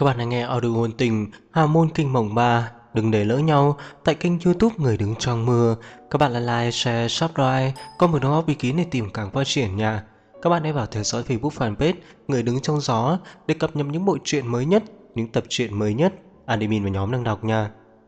Các bạn đang nghe audio ngôn tình Hào môn kinh mộng 3. Đừng để lỡ nhau tại kênh YouTube Người đứng trong mưa. Các bạn là like, share, subscribe, có một đóng góp ý kiến để tìm càng phát triển nha. Các bạn hãy vào theo dõi Facebook fanpage Người đứng trong gió để cập nhật những bộ truyện mới nhất, những tập truyện mới nhất admin và nhóm đang đọc nha.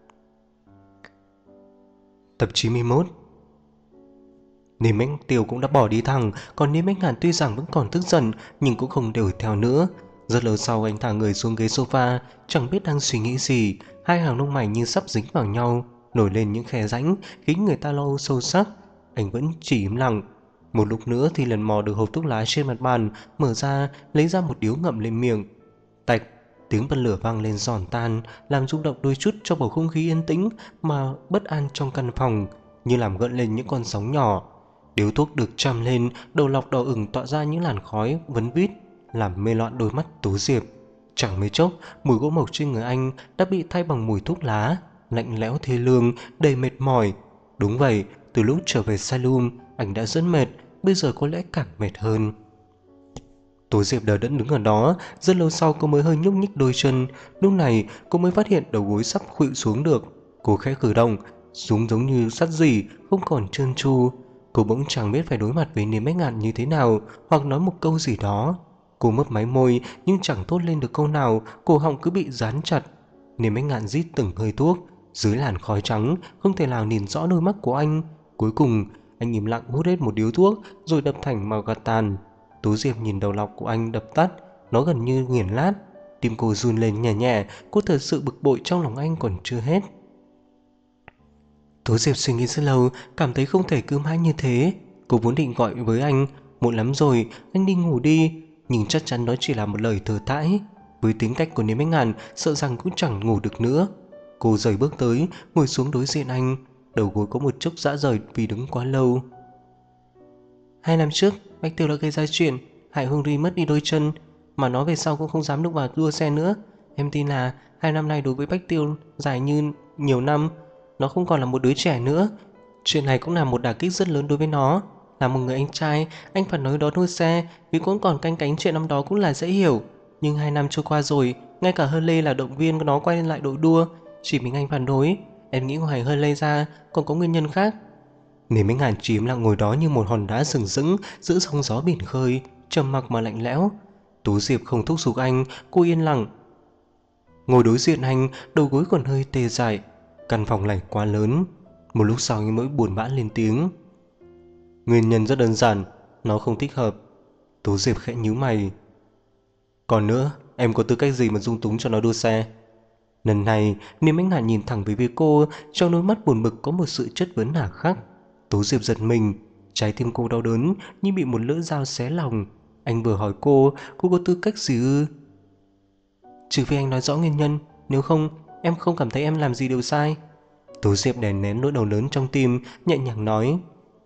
Tập 91. Niềm Ánh Tiêu cũng đã bỏ đi thẳng, còn Niềm Ánh Ngàn tuy rằng vẫn còn tức giận nhưng cũng không đuổi theo nữa. Rất lâu sau anh thả người xuống ghế sofa, chẳng biết đang suy nghĩ gì, hai hàng lông mày như sắp dính vào nhau, nổi lên những khe rãnh khiến người ta lo âu sâu sắc. Anh vẫn chỉ im lặng. Một lúc nữa thì lần mò được hộp thuốc lá trên mặt bàn, mở ra, lấy ra một điếu ngậm lên miệng. Tạch, tiếng bật lửa vang lên giòn tan, làm rung động đôi chút cho bầu không khí yên tĩnh mà bất an trong căn phòng, như làm gợn lên những con sóng nhỏ. Điếu thuốc được châm lên, đầu lọc đỏ ửng tỏa ra những làn khói vấn vít, làm mê loạn đôi mắt Tú Diệp. Chẳng mấy chốc, mùi gỗ mộc trên người anh đã bị thay bằng mùi thuốc lá, lạnh lẽo thê lương, đầy mệt mỏi. Đúng vậy, từ lúc trở về Salum, anh đã rất mệt, bây giờ có lẽ càng mệt hơn. Tú Diệp đờ đẫn đứng ở đó, rất lâu sau cô mới hơi nhúc nhích đôi chân. Lúc này cô mới phát hiện đầu gối sắp khuỵu xuống được. Cô khẽ cử động, xuống giống như sắt gỉ, không còn trơn tru. Cô bỗng chẳng biết phải đối mặt với Niềm Ánh Ngạn như thế nào, hoặc nói một câu gì đó. Cô mấp máy môi nhưng chẳng thốt lên được câu nào, cổ họng cứ bị dán chặt. Niềm Ánh Ngạn rít từng hơi thuốc, dưới làn khói trắng không thể nào nhìn rõ đôi mắt của anh. Cuối cùng anh im lặng hút hết một điếu thuốc rồi đập thành màu gạt tàn. Tú Diệp nhìn đầu lọc của anh đập tắt, nó gần như nghiền nát. Tim cô run lên nhẹ nhẹ, cô thật sự bực bội trong lòng anh còn chưa hết. Tú Diệp suy nghĩ rất lâu, cảm thấy không thể cứ mãi như thế. Cô vốn định gọi với anh, muộn lắm rồi, anh đi ngủ đi, nhưng chắc chắn đó chỉ là một lời thừa thãi. Với tính cách của Niềm Ánh Ngàn, sợ rằng cũng chẳng ngủ được nữa. Cô rời bước tới, ngồi xuống đối diện anh, đầu gối có một chút rã rời vì đứng quá lâu. 2 năm trước, Bách Tiêu đã gây ra chuyện hại Hương Ri mất đi đôi chân, mà nó về sau cũng không dám được vào đua xe nữa. Em tin là 2 năm nay đối với Bách Tiêu dài như nhiều năm, nó không còn là một đứa trẻ nữa. Chuyện này cũng là một đả kích rất lớn đối với nó. Là một người anh trai, anh phải nói đó đua xe vì cũng còn canh cánh chuyện năm đó cũng là dễ hiểu. Nhưng 2 năm trôi qua rồi, ngay cả Hurley là động viên của nó quay lại đội đua, chỉ mình anh phản đối. Em nghĩ ngoài Hurley ra còn có nguyên nhân khác. Niềm Ánh Ngàn chìm lặng ngồi đó như một hòn đá sừng sững giữa sóng gió biển khơi, trầm mặc mà lạnh lẽo. Tú Diệp không thúc giục anh, cô yên lặng ngồi đối diện anh, đầu gối còn hơi tê dại. Căn phòng lạnh quá lớn. Một lúc sau anh mới buồn bã lên tiếng. Nguyên nhân rất đơn giản, nó không thích hợp. Tú Diệp khẽ nhíu mày. Còn nữa, em có tư cách gì mà dung túng cho nó đua xe? Lần này, Niềm Ánh Ngàn nhìn thẳng về phía cô, trong đôi mắt buồn bực có một sự chất vấn hà khắc. Tú Diệp giật mình, trái tim cô đau đớn như bị một lưỡi dao xé lòng. Anh vừa hỏi cô có tư cách gì ư? Trừ phi anh nói rõ nguyên nhân, nếu không, em không cảm thấy em làm gì đều sai. Tú Diệp đè nén nỗi đau lớn trong tim, nhẹ nhàng nói.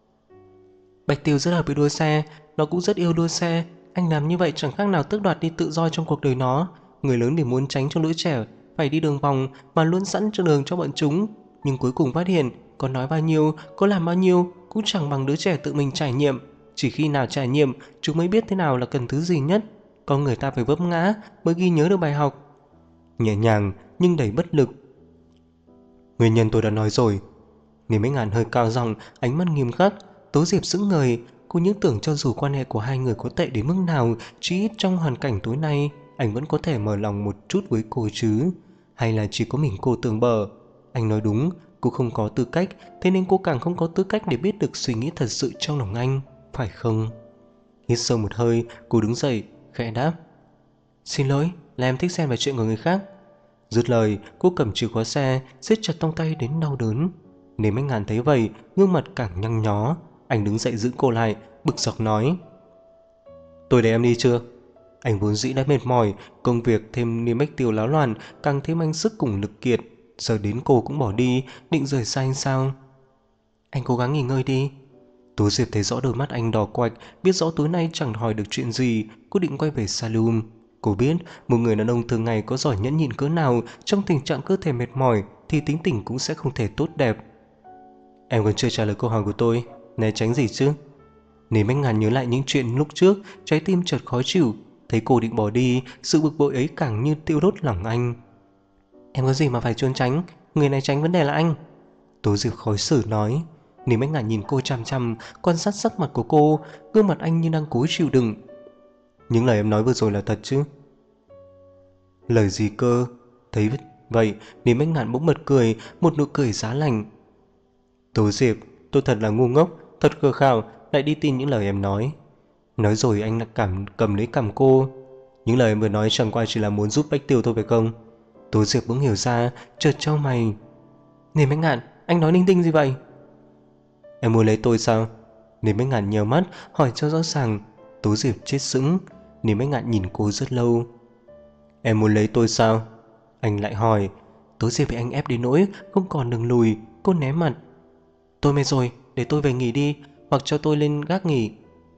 Bạch Tiêu rất hợp với đua xe, nó cũng rất yêu đua xe. Anh làm như vậy chẳng khác nào tước đoạt đi tự do trong cuộc đời nó. Người lớn thì muốn tránh cho lũ trẻ phải đi đường vòng mà luôn sẵn cho đường cho bọn chúng, nhưng cuối cùng phát hiện có nói bao nhiêu, có làm bao nhiêu cũng chẳng bằng đứa trẻ tự mình trải nghiệm. Chỉ khi nào trải nghiệm, chúng mới biết thế nào là cần thứ gì nhất. Con người ta phải vấp ngã mới ghi nhớ được bài học. Nhẹ nhàng nhưng đầy bất lực. Nguyên nhân tôi đã nói rồi. Niềm Ánh Ngàn hơi cao giọng, ánh mắt nghiêm khắc. Tố Diệp sững người. Cô những tưởng cho dù quan hệ của hai người có tệ đến mức nào, chỉ ít trong hoàn cảnh tối nay anh vẫn có thể mở lòng một chút với cô chứ. Hay là chỉ có mình cô tưởng bờ? Anh nói đúng, cô không có tư cách, thế nên cô càng không có tư cách để biết được suy nghĩ thật sự trong lòng anh, phải không? Hít sâu một hơi, cô đứng dậy, khẽ đáp. Xin lỗi, là em thích xen vào chuyện của người khác. Dứt lời, cô cầm chìa khóa xe, siết chặt trong tay đến đau đớn. Nếu Ánh Ngàn thấy vậy, gương mặt càng nhăn nhó. Anh đứng dậy giữ cô lại, bực dọc nói. Tôi để em đi chưa? Anh vốn dĩ đã mệt mỏi, công việc thêm Niềm Bách Tiêu láo loạn, càng thêm anh sức cùng lực kiệt. Giờ đến cô cũng bỏ đi, định rời xa anh sao? Anh cố gắng nghỉ ngơi đi. Tú Diệp thấy rõ đôi mắt anh đỏ quạch, biết rõ tối nay chẳng hỏi được chuyện gì, cô định quay về Salum. Cô biết một người đàn ông thường ngày có giỏi nhẫn nhịn cỡ nào, trong tình trạng cơ thể mệt mỏi thì tính tình cũng sẽ không thể tốt đẹp. Em còn chưa trả lời câu hỏi của tôi, né tránh gì chứ? Nếu Ánh Ngàn nhớ lại những chuyện lúc trước, trái tim chợt khó chịu. Thấy cô định bỏ đi, sự bực bội ấy càng như tiêu đốt lòng anh. Em có gì mà phải trốn tránh, người này tránh vấn đề là anh. Tố Diệp khó xử nói. Niềm Anh Ngạn nhìn cô chằm chằm, quan sát sắc mặt của cô, gương mặt anh như đang cố chịu đựng. Những lời em nói vừa rồi là thật chứ? Lời gì cơ? Thấy vậy, Niềm Anh Ngạn bỗng bật cười, một nụ cười giá lạnh. Tố Diệp, tôi thật là ngu ngốc, thật khờ khạo, lại đi tin những lời em nói. Nói rồi anh lại cầm lấy cằm cô. Những lời em vừa nói chẳng qua chỉ là muốn giúp Bách Tiêu thôi phải không? Tố Diệp bỗng hiểu ra, chợt chau mày. Niềm Anh Ngạn, anh nói linh tinh gì vậy? Em muốn lấy tôi sao? Niềm Anh Ngạn nhíu mắt hỏi cho rõ ràng. Tố Diệp chết sững. Niềm Anh Ngạn nhìn cô rất lâu. Em muốn lấy tôi sao? Anh lại hỏi. Tố Diệp bị anh ép đến nỗi không còn đường lùi. Cô né mặt. Tôi mệt rồi, để tôi về nghỉ đi, hoặc cho tôi lên gác nghỉ.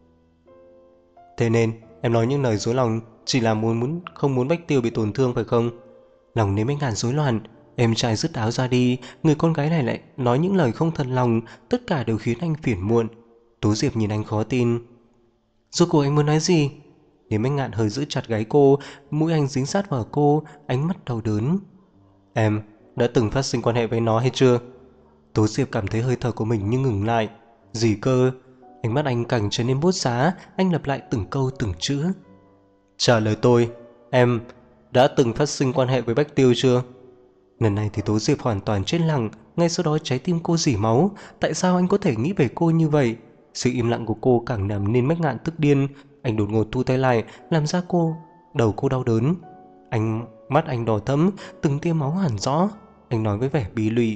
Thế nên em nói những lời dối lòng chỉ là không muốn Bách Tiêu bị tổn thương phải không? Lòng Niềm Anh Ngạn rối loạn. Em trai dứt áo ra đi, người con gái này lại nói những lời không thật lòng, tất cả đều khiến anh phiền muộn. Tố Diệp nhìn anh khó tin. Rốt cuộc anh muốn nói gì? Niềm Anh Ngạn hơi giữ chặt gáy cô, mũi anh dính sát vào cô, ánh mắt đau đớn. Em đã từng phát sinh quan hệ với nó hay chưa? Tố Diệp cảm thấy hơi thở của mình như ngừng lại. Gì cơ? Ánh mắt anh càng trở nên bút giá, anh lặp lại từng câu từng chữ. Trả lời tôi, em đã từng phát sinh quan hệ với Bách Tiêu chưa? Lần này thì Tố Diệp hoàn toàn chết lặng. Ngay sau đó trái tim cô rỉ máu. Tại sao anh có thể nghĩ về cô như vậy? Sự im lặng của cô càng làm nên Bách Ngạn tức điên. Anh đột ngột thu tay lại, làm ra đầu cô đau đớn. Mắt anh đỏ thẫm, từng tia máu hẳn rõ. Anh nói với vẻ bí lụy.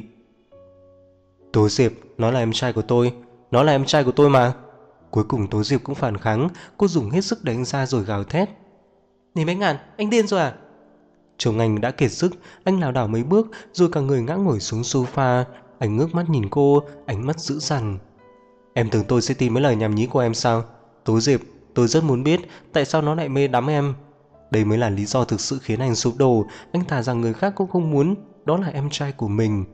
Tố Diệp, nó là em trai của tôi. Nó là em trai của tôi mà. Cuối cùng Tố Diệp cũng phản kháng. Cô dùng hết sức đánh ra rồi gào thét. Này Bách Ngạn, anh điên rồi à? Chồng anh đã kiệt sức, anh lảo đảo mấy bước rồi cả người ngã ngồi xuống sofa. Anh ngước mắt nhìn cô, ánh mắt dữ dằn. Em tưởng tôi sẽ tin mấy lời nhảm nhí của em sao? Tố Diệp, tôi rất muốn biết tại sao nó lại mê đắm em. Đây mới là lý do thực sự khiến anh sụp đổ. Anh thà rằng người khác cũng không muốn, đó là em trai của mình.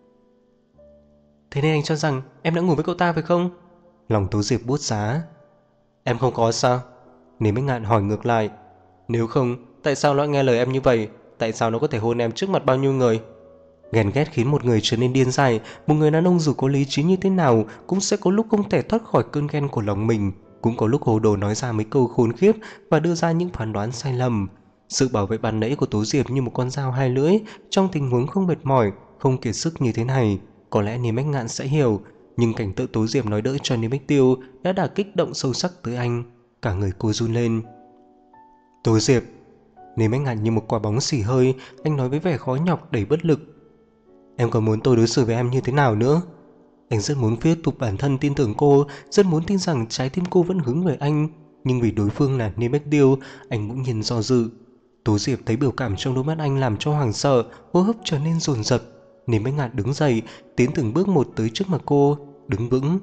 Thế nên anh cho rằng em đã ngủ với cậu ta phải không? Lòng Tố Diệp buốt giá. Em không có sao? Nếu Bách Ngạn hỏi ngược lại. Nếu không, tại sao nó nghe lời em như vậy? Tại sao nó có thể hôn em trước mặt bao nhiêu người? Ghen ghét khiến một người trở nên điên dại. Một người đàn ông dù có lý trí như thế nào cũng sẽ có lúc không thể thoát khỏi cơn ghen của lòng mình. Cũng có lúc hồ đồ nói ra mấy câu khốn khiếp và đưa ra những phán đoán sai lầm. Sự bảo vệ ban nãy của Tố Diệp như một con dao hai lưỡi. Trong tình huống không mệt mỏi, không kiệt sức như thế này, có lẽ Niềm Bách Ngạn sẽ hiểu. Nhưng cảnh tượng Tố Diệp nói đỡ cho Niềm Bách Tiêu đã đả kích động sâu sắc tới anh. Cả người cô run lên. Tố Diệp. Niềm Bách Ngạn như một quả bóng xì hơi. Anh nói với vẻ khó nhọc đầy bất lực. Em còn muốn tôi đối xử với em như thế nào nữa? Anh rất muốn tiếp tục bản thân tin tưởng cô, rất muốn tin rằng trái tim cô vẫn hướng về anh. Nhưng vì đối phương là Niềm Bách Tiêu, anh cũng nhìn do dự. Tố Diệp thấy biểu cảm trong đôi mắt anh làm cho hoảng sợ, hô hấp trở nên dồn dập. Niềm Bách Ngạn đứng dậy, tiến từng bước một tới trước mặt cô, đứng vững.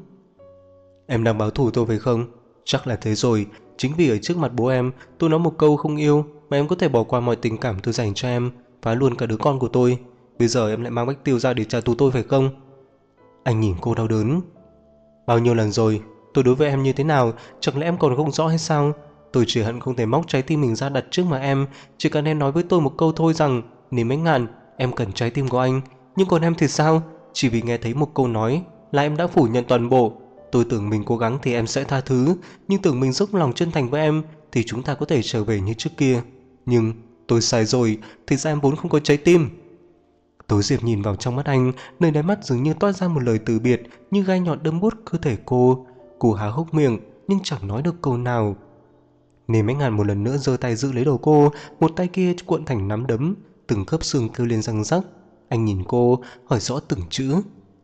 Em đang báo thù tôi phải không? Chắc là thế rồi. Chính vì ở trước mặt bố em, tôi nói một câu không yêu mà em có thể bỏ qua mọi tình cảm tôi dành cho em, phá luôn cả đứa con của tôi. Bây giờ em lại mang Bách Tiêu ra để trả thù tôi phải không? Anh nhìn cô đau đớn. Bao nhiêu lần rồi, tôi đối với em như thế nào, chẳng lẽ em còn không rõ hay sao? Tôi chỉ hận không thể móc trái tim mình ra đặt trước mặt em. Chỉ cần em nói với tôi một câu thôi rằng Niềm Bách Ngạn, em cần trái tim của anh. Nhưng còn em thì sao? Chỉ vì nghe thấy một câu nói là em đã phủ nhận toàn bộ. Tôi tưởng mình cố gắng thì em sẽ tha thứ, nhưng tưởng mình dốc lòng chân thành với em thì chúng ta có thể trở về như trước kia. Nhưng tôi sai rồi, thì ra em vốn không có trái tim. Tố Diệp nhìn vào trong mắt anh, nơi đáy mắt dường như toát ra một lời từ biệt như gai nhọn đâm buốt cơ thể cô. Cô há hốc miệng nhưng chẳng nói được câu nào. Niềm Bách Ngạn một lần nữa giơ tay giữ lấy đầu cô, một tay kia cuộn thành nắm đấm, từng khớp xương kêu lên răng rắc. Anh nhìn cô, hỏi rõ từng chữ.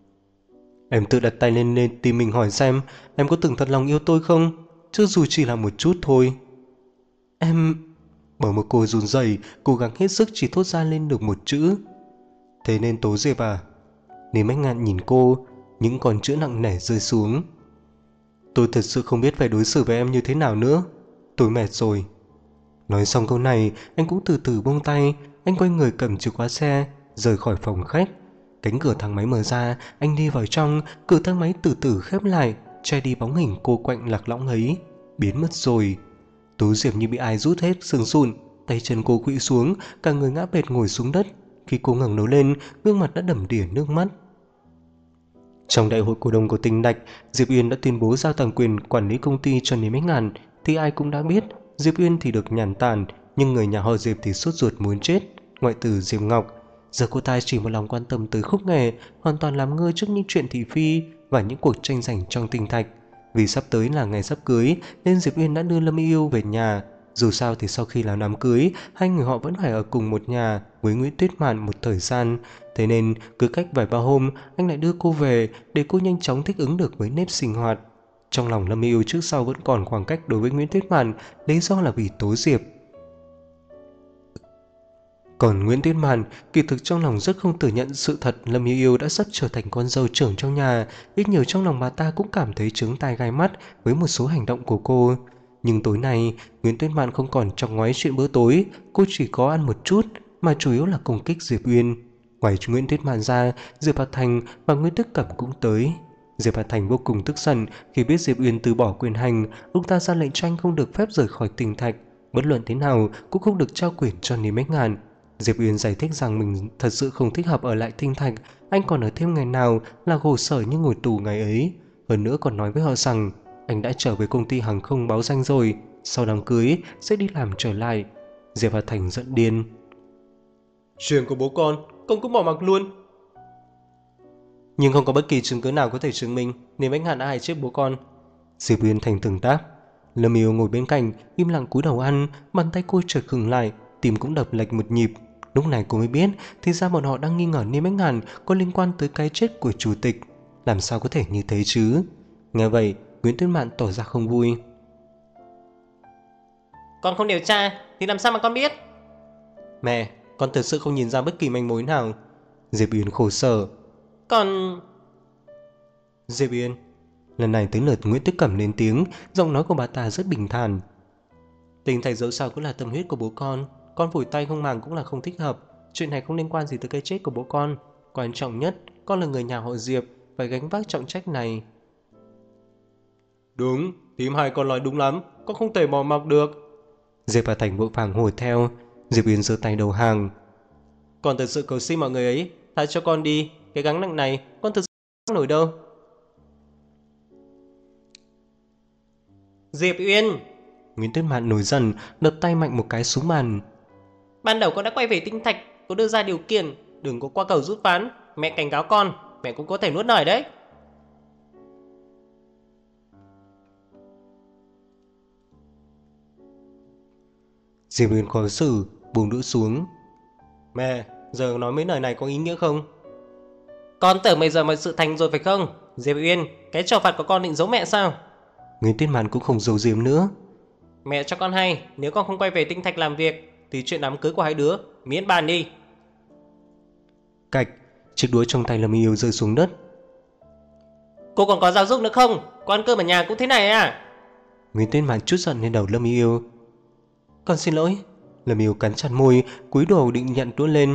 Em tự đặt tay lên tim mình hỏi xem em có từng thật lòng yêu tôi không? Chứ dù chỉ là một chút thôi. Em... Bởi một cô run rẩy, cố gắng hết sức chỉ thốt ra lên được một chữ. Thế nên Tố Diệp à? Niềm Bách Ngạn nhìn cô, những con chữ nặng nề rơi xuống. Tôi thật sự không biết phải đối xử với em như thế nào nữa. Tôi mệt rồi. Nói xong câu này, anh cũng từ từ buông tay. Anh quay người cầm chìa khóa xe, rời khỏi phòng khách. Cánh cửa thang máy mở ra, anh đi vào trong. Cửa thang máy từ từ khép lại, che đi bóng hình cô quạnh lạc lõng ấy, biến mất rồi. Tố Diệp như bị ai rút hết xương sụn, tay chân cô khuỵu xuống, cả người ngã bệt ngồi xuống đất. Khi cô ngẩng đầu lên, gương mặt đã đầm đìa nước mắt. Trong đại hội cổ đông của Tinh Đạch, Diệp Uyên đã tuyên bố giao toàn quyền quản lý công ty cho Niêm Bách Ngàn. Thì ai cũng đã biết, Diệp Uyên thì được nhàn tản, nhưng người nhà họ Diệp thì sốt ruột muốn chết. Ngoại tử Diệp Ngọc, giờ cô ta chỉ một lòng quan tâm tới khúc nghề, hoàn toàn làm ngơ trước những chuyện thị phi và những cuộc tranh giành trong Tinh Thạch. Vì sắp tới là ngày sắp cưới nên Diệp Uyên đã đưa Lâm Yêu về nhà. Dù sao thì sau khi làm đám cưới, hai người họ vẫn phải ở cùng một nhà với Nguyễn Tuyết Mạn một thời gian. Thế nên cứ cách vài ba hôm anh lại đưa cô về để cô nhanh chóng thích ứng được với nếp sinh hoạt. Trong lòng Lâm Yêu trước sau vẫn còn khoảng cách đối với Nguyễn Tuyết Mạn, lý do là vì Tố Diệp. Còn Nguyễn Tuyết Mạn kỳ thực trong lòng rất không thừa nhận sự thật Lâm Yêu Yêu đã sắp trở thành con dâu trưởng trong nhà. Ít nhiều trong lòng bà ta cũng cảm thấy trướng tai gai mắt với một số hành động của cô. Nhưng tối nay Nguyễn Tuyết Mạn không còn chọc ngoáy chuyện bữa tối, cô chỉ có ăn một chút mà chủ yếu là công kích Diệp Uyên. Ngoài Nguyễn Tuyết Mạn ra, Diệp Hà Thành và Nguyễn Tức Cẩm cũng tới. Diệp Hà Thành vô cùng tức giận khi biết Diệp Uyên từ bỏ quyền hành, ông ta ra lệnh cho anh không được phép rời khỏi Tinh Thạch, bất luận thế nào cũng không được trao quyền cho Niêm Bách Ngàn. Diệp Uyên giải thích rằng mình thật sự không thích hợp ở lại Tinh Thạch, anh còn ở thêm ngày nào là khổ sở như ngồi tù ngày ấy. Hơn nữa còn nói với họ rằng anh đã trở về công ty hàng không báo danh rồi, sau đám cưới sẽ đi làm trở lại. Diệp Hà Thành giận điên. Chuyện của bố con cũng bỏ mặc luôn. Nhưng không có bất kỳ chứng cứ nào có thể chứng minh Niêm Bách Ngạn đã hại chết bố con. Diệp Uyên thành từng đáp. Lâm Yêu ngồi bên cạnh im lặng cúi đầu ăn, bàn tay cô chợt khựng lại, tim cũng đập lệch một nhịp. Lúc này cô mới biết thì ra bọn họ đang nghi ngờ Niêm Bách Ngạn có liên quan tới cái chết của chủ tịch. Làm sao có thể như thế chứ? Nghe vậy Nguyễn Tuyết Mạn tỏ ra không vui. Con không điều tra thì làm sao mà con biết? Mẹ, con thật sự không nhìn ra bất kỳ manh mối nào. Diệp Uyên khổ sở. Diệp Uyên. Lần này tới lượt Nguyễn Tức Cẩm lên tiếng, giọng nói của bà ta rất bình thản. Tinh Thạch dẫu sao cũng là tâm huyết của bố con phủi tay không màng cũng là không thích hợp. Chuyện này không liên quan gì tới cái chết của bố con. Quan trọng nhất, con là người nhà họ Diệp, phải gánh vác trọng trách này. Đúng, thím hai con nói đúng lắm, con không thể bỏ mặc được. Diệp Hà Thành vội vàng hồi theo. Diệp Uyên giơ tay đầu hàng. Con thật sự cầu xin mọi người ấy tha cho con đi, cái gánh nặng này con thật sự không nổi đâu. Diệp Uyên. Nguyễn Tuyết Mạn nổi giận, đập tay mạnh một cái xuống bàn. Ban đầu con đã quay về Tinh Thạch, có đưa ra điều kiện đừng có qua cầu rút ván. Mẹ cảnh cáo con, mẹ cũng có thể nuốt lời đấy. Diệp Uyên khó xử, buông đũa xuống. Mẹ, giờ nói mấy lời này có ý nghĩa không? Con tưởng bây giờ mọi sự thành rồi phải không? Diệp Uyên, cái trò phạt của con định giấu mẹ sao? Nguyễn Tuyết Mạn cũng không giấu giếm nữa. Mẹ cho con hay, nếu con không quay về Tinh Thạch làm việc thì chuyện đám cưới của hai đứa miễn bàn đi. Cạch, chiếc đũa trong tay Lâm Yêu rơi xuống đất. Cô còn có giáo dục nữa không? Con ăn cơm ở nhà cũng thế này à? Nguyễn Tuyết Mạn trút giận lên đầu Lâm Yêu. Con xin lỗi. Lâm Yêu cắn chặt môi, cúi đầu định nhận đũa lên.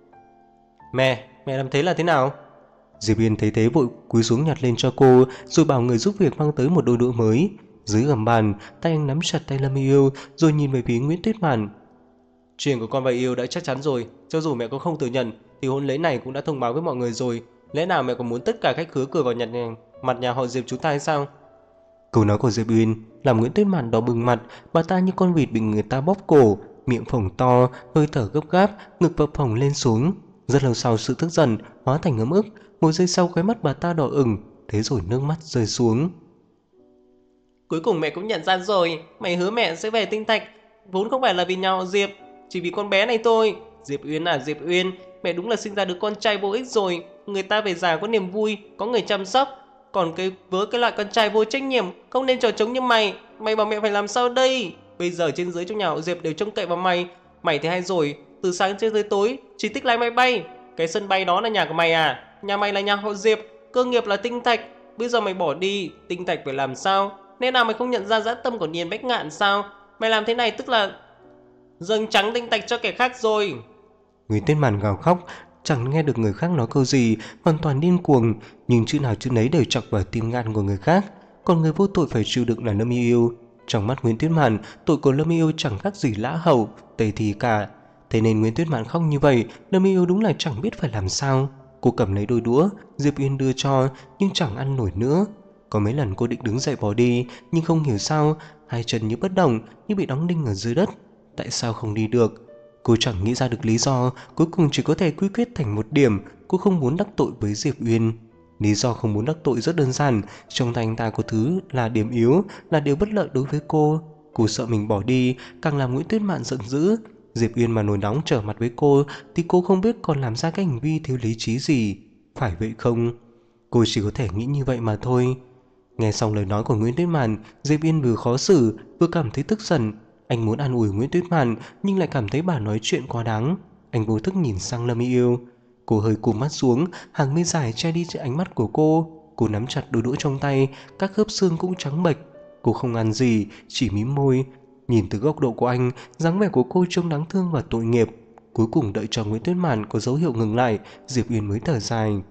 Mẹ làm thế là thế nào? Diệp Uyên thấy thế vội cúi xuống nhặt lên cho cô, rồi bảo người giúp việc mang tới một đôi đũa mới. Dưới gầm bàn, tay anh nắm chặt tay Lâm Yêu, rồi nhìn về phía Nguyễn Tuyết Mạn. Chuyện của con và Yêu đã chắc chắn rồi, cho dù mẹ có không thừa nhận thì hôn lễ này cũng đã thông báo với mọi người rồi. Lẽ nào mẹ còn muốn tất cả khách khứa cười vào mặt nhà họ Diệp chúng ta hay sao? Câu nói của Diệp Uyên làm Nguyễn Tuyết Mạn đỏ bừng mặt, bà ta như con vịt bị người ta bóp cổ, miệng phồng to, hơi thở gấp gáp, ngực phập phồng lên xuống. Rất lâu sau sự tức giận hóa thành ấm ức, một giây sau khóe mắt bà ta đỏ ửng, thế rồi nước mắt rơi xuống. Cuối cùng mẹ cũng nhận ra rồi, mày hứa mẹ sẽ về Tinh Thạch vốn không phải là vì nhà họ Diệp, chỉ vì con bé này thôi. Diệp Uyên à Diệp Uyên, mẹ đúng là sinh ra đứa con trai vô ích rồi. Người ta về già có niềm vui, có người chăm sóc, còn với cái loại con trai vô trách nhiệm không nên trò trống như mày. Mày bảo mẹ phải làm sao đây? Bây giờ trên dưới trong nhà họ Diệp đều trông cậy vào mày. Mày thì hay rồi, từ sáng cho tới tối chỉ thích lái máy bay. Cái sân bay đó là nhà của mày à? Nhà mày là nhà họ Diệp, cơ nghiệp là Tinh Thạch. Bây giờ mày bỏ đi, Tinh Thạch phải làm sao? Nên nào mày không nhận ra dã tâm của Niên Bách Ngạn sao? Mày làm thế này tức là dâng trắng Tinh Thạch cho kẻ khác rồi. Nguyễn Tuyết Mạn gào khóc, chẳng nghe được người khác nói câu gì, hoàn toàn điên cuồng, nhưng chữ nào chữ nấy đều chọc vào tim gan của người khác. Còn người vô tội phải chịu đựng là Lâm Yêu. Trong mắt Nguyễn Tuyết Mạn, tội của Lâm Yêu chẳng khác gì lã hậu, tề thì cả. Thế nên Nguyễn Tuyết Mạn khóc như vậy, Lâm Yêu đúng là chẳng biết phải làm sao. Cô cầm lấy đôi đũa Diệp Uyên đưa cho, nhưng chẳng ăn nổi nữa. Có mấy lần cô định đứng dậy bỏ đi, nhưng không hiểu sao hai chân như bất động, như bị đóng đinh ở dưới đất. Tại sao không đi được? Cô chẳng nghĩ ra được lý do, cuối cùng chỉ có thể quy kết thành một điểm: cô không muốn đắc tội với Diệp Uyên. Lý do không muốn đắc tội rất đơn giản, trong tay anh ta có thứ là điểm yếu, là điều bất lợi đối với cô. Cô sợ mình bỏ đi, càng làm Nguyễn Tuyết Mạn giận dữ. Diệp Uyên mà nổi nóng trở mặt với cô thì cô không biết còn làm ra cái hành vi thiếu lý trí gì, phải vậy không? Cô chỉ có thể nghĩ như vậy mà thôi. Nghe xong lời nói của Nguyễn Tuyết Mạn, Diệp Uyên vừa khó xử vừa cảm thấy tức giận. Anh muốn an ủi Nguyễn Tuyết Mạn nhưng lại cảm thấy bà nói chuyện quá đáng. Anh vô thức nhìn sang Lâm Yêu. Cô hơi cụp mắt xuống, hàng mi dài che đi ánh mắt của cô. Cô nắm chặt đôi đũa trong tay, các khớp xương cũng trắng bệch. Cô không ăn gì, chỉ mím môi. Nhìn từ góc độ của anh, dáng vẻ của cô trông đáng thương và tội nghiệp. Cuối cùng đợi cho Nguyễn Tuyết Mạn có dấu hiệu ngừng lại, Diệp Uyên mới thở dài.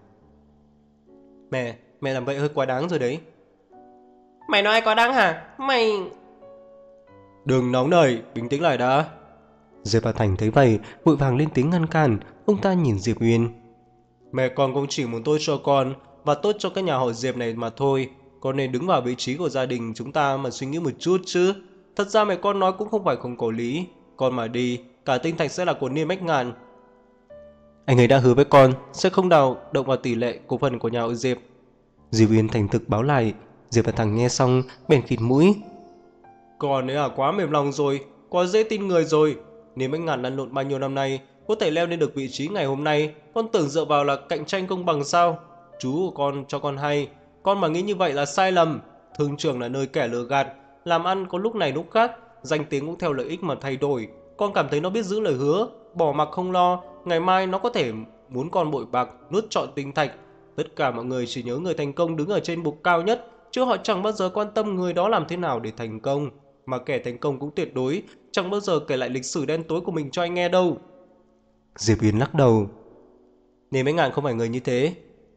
Mẹ làm vậy hơi quá đáng rồi đấy. Mày nói ai quá đáng hả? Mày... Đừng nóng nảy, bình tĩnh lại đã. Diệp Hà Thành thấy vậy, vội vàng lên tiếng ngăn cản. Ông ta nhìn Diệp Uyên. Mẹ con cũng chỉ muốn tốt cho con và tốt cho cái nhà họ Diệp này mà thôi. Con nên đứng vào vị trí của gia đình chúng ta mà suy nghĩ một chút chứ. Thật ra mẹ con nói cũng không phải không có lý. Con mà đi, cả Tinh Thạch sẽ là của Niêm Bách Ngàn. Anh ấy đã hứa với con sẽ không động vào tỷ lệ cổ phần của nhà họ Diệp. Diệp Uyên thành thực báo lại. Diệp Hà Thành nghe xong bèn khịt mũi. Con ấy quá mềm lòng rồi, quá dễ tin người rồi. Niêm Bách Ngàn lăn lộn bao nhiêu năm nay, có thể leo lên được vị trí ngày hôm nay, con tưởng dựa vào là cạnh tranh công bằng sao? Chú của con cho con hay, con mà nghĩ như vậy là sai lầm. Thương trường là nơi kẻ lừa gạt, làm ăn có lúc này lúc khác, danh tiếng cũng theo lợi ích mà thay đổi. Con cảm thấy nó biết giữ lời hứa, bỏ mặc không lo, ngày mai nó có thể muốn con bội bạc, nuốt trọn Tinh Thạch. Tất cả mọi người chỉ nhớ người thành công đứng ở trên bục cao nhất, chứ họ chẳng bao giờ quan tâm người đó làm thế nào để thành công. Mà kẻ thành công cũng tuyệt đối chẳng bao giờ kể lại lịch sử đen tối của mình cho anh nghe đâu. Diệp Uyên lắc đầu. Nên mấy ngàn không phải người như thế.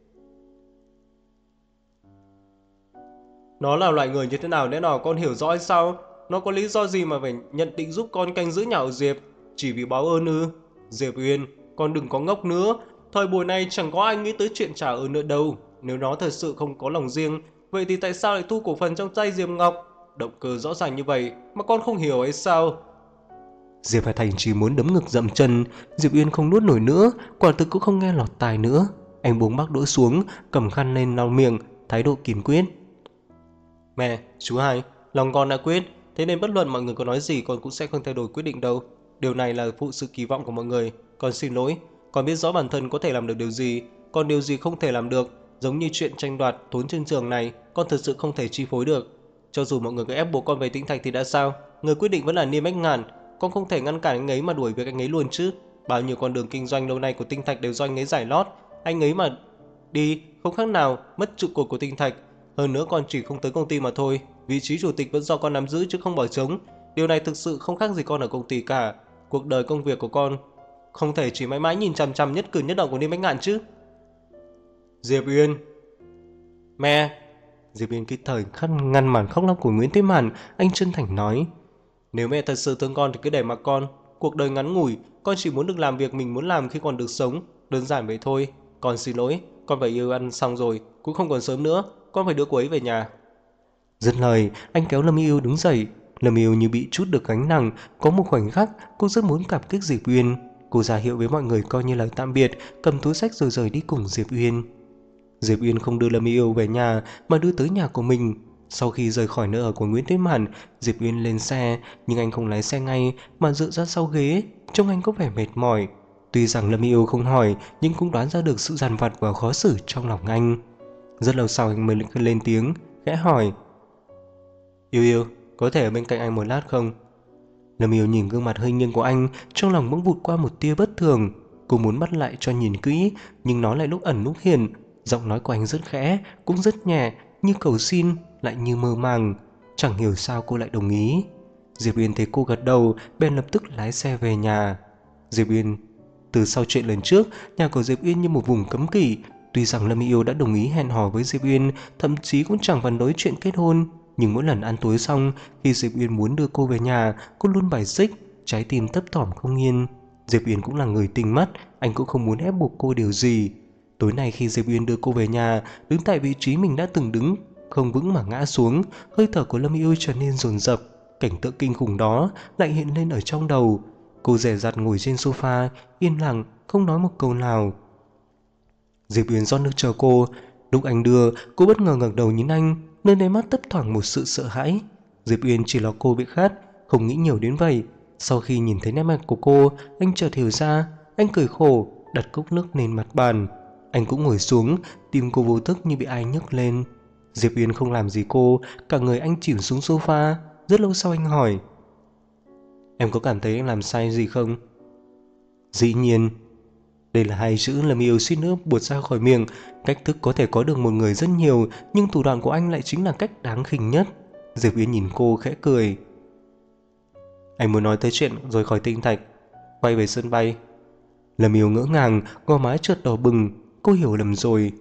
Nó là loại người như thế nào nên nào con hiểu rõ hay sao? Nó có lý do gì mà phải nhận định giúp con canh giữ nhà họ Diệp? Chỉ vì báo ơn ư? Diệp Uyên, con đừng có ngốc nữa. Thời buổi này chẳng có ai nghĩ tới chuyện trả ơn nữa đâu. Nếu nó thật sự không có lòng riêng, vậy thì tại sao lại thu cổ phần trong tay Diệp Ngọc? Động cơ rõ ràng như vậy mà con không hiểu hay sao? Diệp Hải Thành chỉ muốn đấm ngực dậm chân. Diệp Uyên không nuốt nổi nữa, quả thực cũng không nghe lọt tai nữa. Anh buông bát đũa xuống, cầm khăn lên lau miệng, thái độ kiên quyết. Mẹ, chú hai, lòng con đã quyết, thế nên bất luận mọi người có nói gì con cũng sẽ không thay đổi quyết định đâu. Điều này là phụ sự kỳ vọng của mọi người. Con xin lỗi, con biết rõ bản thân có thể làm được điều gì, còn điều gì không thể làm được. Giống như chuyện tranh đoạt thốn trên trường này, con thật sự không thể chi phối được. Cho dù mọi người có ép buộc con về Tinh Thạch thì đã sao, người quyết định vẫn là Niêm Bách Ngàn. Con không thể ngăn cản anh ấy mà đuổi việc anh ấy luôn chứ. Bao nhiêu con đường kinh doanh lâu nay của Tinh Thạch đều do anh ấy giải lót. Anh ấy mà đi không khác nào mất trụ cột của Tinh Thạch. Hơn nữa con chỉ không tới công ty mà thôi, vị trí chủ tịch vẫn do con nắm giữ chứ không bỏ trống. Điều này thực sự không khác gì con ở công ty cả. Cuộc đời công việc của con không thể chỉ mãi mãi nhìn chằm chằm nhất cử nhất động của Niêm Bách Ngạn chứ. Diệp Uyên. Mẹ. Diệp Uyên kịp thời ngăn màn khóc lóc của Nguyễn Tuyết Mạn. Anh chân thành nói: nếu mẹ thật sự thương con thì cứ để mặc con. Cuộc đời ngắn ngủi, con chỉ muốn được làm việc mình muốn làm khi còn được sống, đơn giản vậy thôi. Con xin lỗi, con phải yêu ăn xong rồi, cũng không còn sớm nữa, con phải đưa cô ấy về nhà. Dứt lời, anh kéo Lâm Yêu đứng dậy. Lâm Yêu như bị trút được gánh nặng. Có một khoảnh khắc cô rất muốn cảm kích Diệp Uyên. Cô ra hiệu với mọi người coi như lời tạm biệt, cầm túi xách rồi rời đi cùng Diệp Uyên. Diệp Uyên không đưa Lâm Yêu về nhà mà đưa tới nhà của mình. Sau khi rời khỏi nơi ở của Nguyễn Tuyết Mạn, Diệp Uyên lên xe, nhưng anh không lái xe ngay mà dựa ra sau ghế, trông anh có vẻ mệt mỏi. Tuy rằng Lâm Yêu không hỏi, nhưng cũng đoán ra được sự dằn vặt và khó xử trong lòng anh. Rất lâu sau anh mới lên tiếng, khẽ hỏi: Yêu Yêu, có thể ở bên cạnh anh một lát không? Lâm Yêu nhìn gương mặt hơi nghiêng của anh, trong lòng bỗng vụt qua một tia bất thường. Cô muốn bắt lại cho nhìn kỹ, nhưng nó lại lúc ẩn lúc hiện. Giọng nói của anh rất khẽ, cũng rất nhẹ, như cầu xin, lại như mơ màng. Chẳng hiểu sao cô lại đồng ý. Diệp Uyên thấy cô gật đầu, bèn lập tức lái xe về nhà. Diệp Uyên. Từ sau chuyện lần trước, nhà của Diệp Uyên như một vùng cấm kỵ. Tuy rằng Lâm Yêu đã đồng ý hẹn hò với Diệp Uyên, thậm chí cũng chẳng phản đối chuyện kết hôn, Nhưng mỗi lần ăn tối xong, khi Diệp Uyên muốn đưa cô về nhà, cô luôn bài xích, trái tim thấp thỏm không yên. Diệp Uyên cũng là người tinh mắt, anh cũng không muốn ép buộc cô điều gì. Tối nay khi Diệp Uyên đưa cô về nhà, đứng tại vị trí mình đã từng đứng, không vững mà ngã xuống, hơi thở của Lâm Yêu trở nên dồn dập. Cảnh tượng kinh khủng đó lại hiện lên ở trong đầu. Cô dè dặt ngồi trên sofa, yên lặng, không nói một câu nào. Diệp Uyên rót nước cho cô. Lúc anh đưa, cô bất ngờ ngẩng đầu nhìn anh, nơi đáy mắt thấp thoáng một sự sợ hãi. Diệp Uyên chỉ lo cô bị khát, không nghĩ nhiều đến vậy. Sau khi nhìn thấy nét mặt của cô, anh chợt hiểu ra. Anh cười khổ, đặt cốc nước lên mặt bàn. Anh cũng ngồi xuống, tim cô vô thức như bị ai nhấc lên. Diệp Uyên không làm gì cô, cả người anh chìm xuống sofa. Rất lâu sau anh hỏi: "Em có cảm thấy anh làm sai gì không?" "Dĩ nhiên." Đây là hai chữ Lâm Yêu suýt nữa buột ra khỏi miệng. Cách thức có thể có được một người rất nhiều, nhưng thủ đoạn của anh lại chính là cách đáng khinh nhất. Diệp Uyên nhìn cô khẽ cười: "Anh muốn nói tới chuyện rồi khỏi tinh thạch, quay về sân bay." Lâm Yêu ngỡ ngàng, gò má chợt đỏ bừng. Cô hiểu lầm rồi.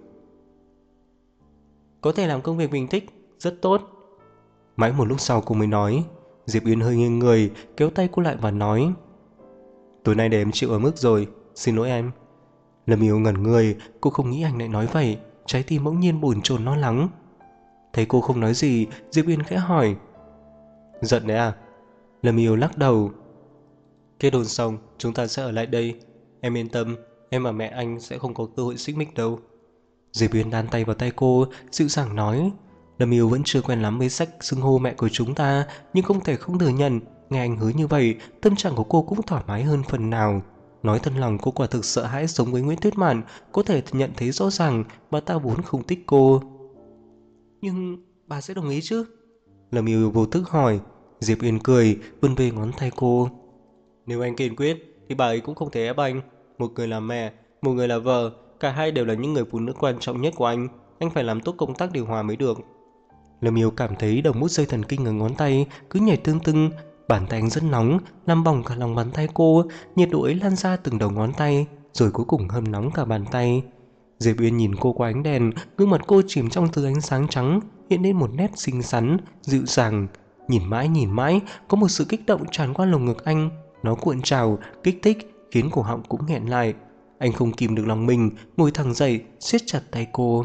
Có thể làm công việc mình thích, rất tốt. Mãi một lúc sau cô mới nói. Diệp Uyên hơi nghiêng người, kéo tay cô lại và nói: "Tối nay để em chịu ở mức rồi, xin lỗi em." Lâm Yêu ngẩn người, cô không nghĩ anh lại nói vậy, trái tim bỗng nhiên bồn chồn lo lắng. Thấy cô không nói gì, Diệp Uyên khẽ hỏi: "Giận đấy à?" Lâm Yêu lắc đầu: "Kết hôn xong, chúng ta sẽ ở lại đây. Em yên tâm, em và mẹ anh sẽ không có cơ hội xích mích đâu." Diệp Uyên đan tay vào tay cô, dịu dàng nói. Lâm Yêu vẫn chưa quen lắm với sách xưng hô mẹ của chúng ta, nhưng không thể không thừa nhận, nghe anh hứa như vậy, tâm trạng của cô cũng thoải mái hơn phần nào. Nói thật lòng, cô quả thực sợ hãi sống với Nguyễn Tuyết Mạn, có thể nhận thấy rõ ràng bà ta vốn không thích cô. Nhưng bà sẽ đồng ý chứ? Lâm Yêu vô thức hỏi. Diệp Uyên cười, vươn về ngón tay cô. Nếu anh kiên quyết thì bà ấy cũng không thể ép anh. Một người là mẹ, một người là vợ, cả hai đều là những người phụ nữ quan trọng nhất của anh phải làm tốt công tác điều hòa mới được. Lâm Yêu cảm thấy đầu mút dây thần kinh ở ngón tay cứ nhảy tưng tưng, bàn tay anh rất nóng, làm bỏng cả lòng bàn tay cô, nhiệt độ ấy lan ra từng đầu ngón tay, rồi cuối cùng hâm nóng cả bàn tay. Diệp Uyên nhìn cô qua ánh đèn, gương mặt cô chìm trong thứ ánh sáng trắng, hiện lên một nét xinh xắn, dịu dàng. Nhìn mãi, có một sự kích động tràn qua lồng ngực anh, nó cuộn trào, kích thích, khiến cổ họng cũng nghẹn lại. Anh không kìm được lòng mình, ngồi thẳng dậy, siết chặt tay cô.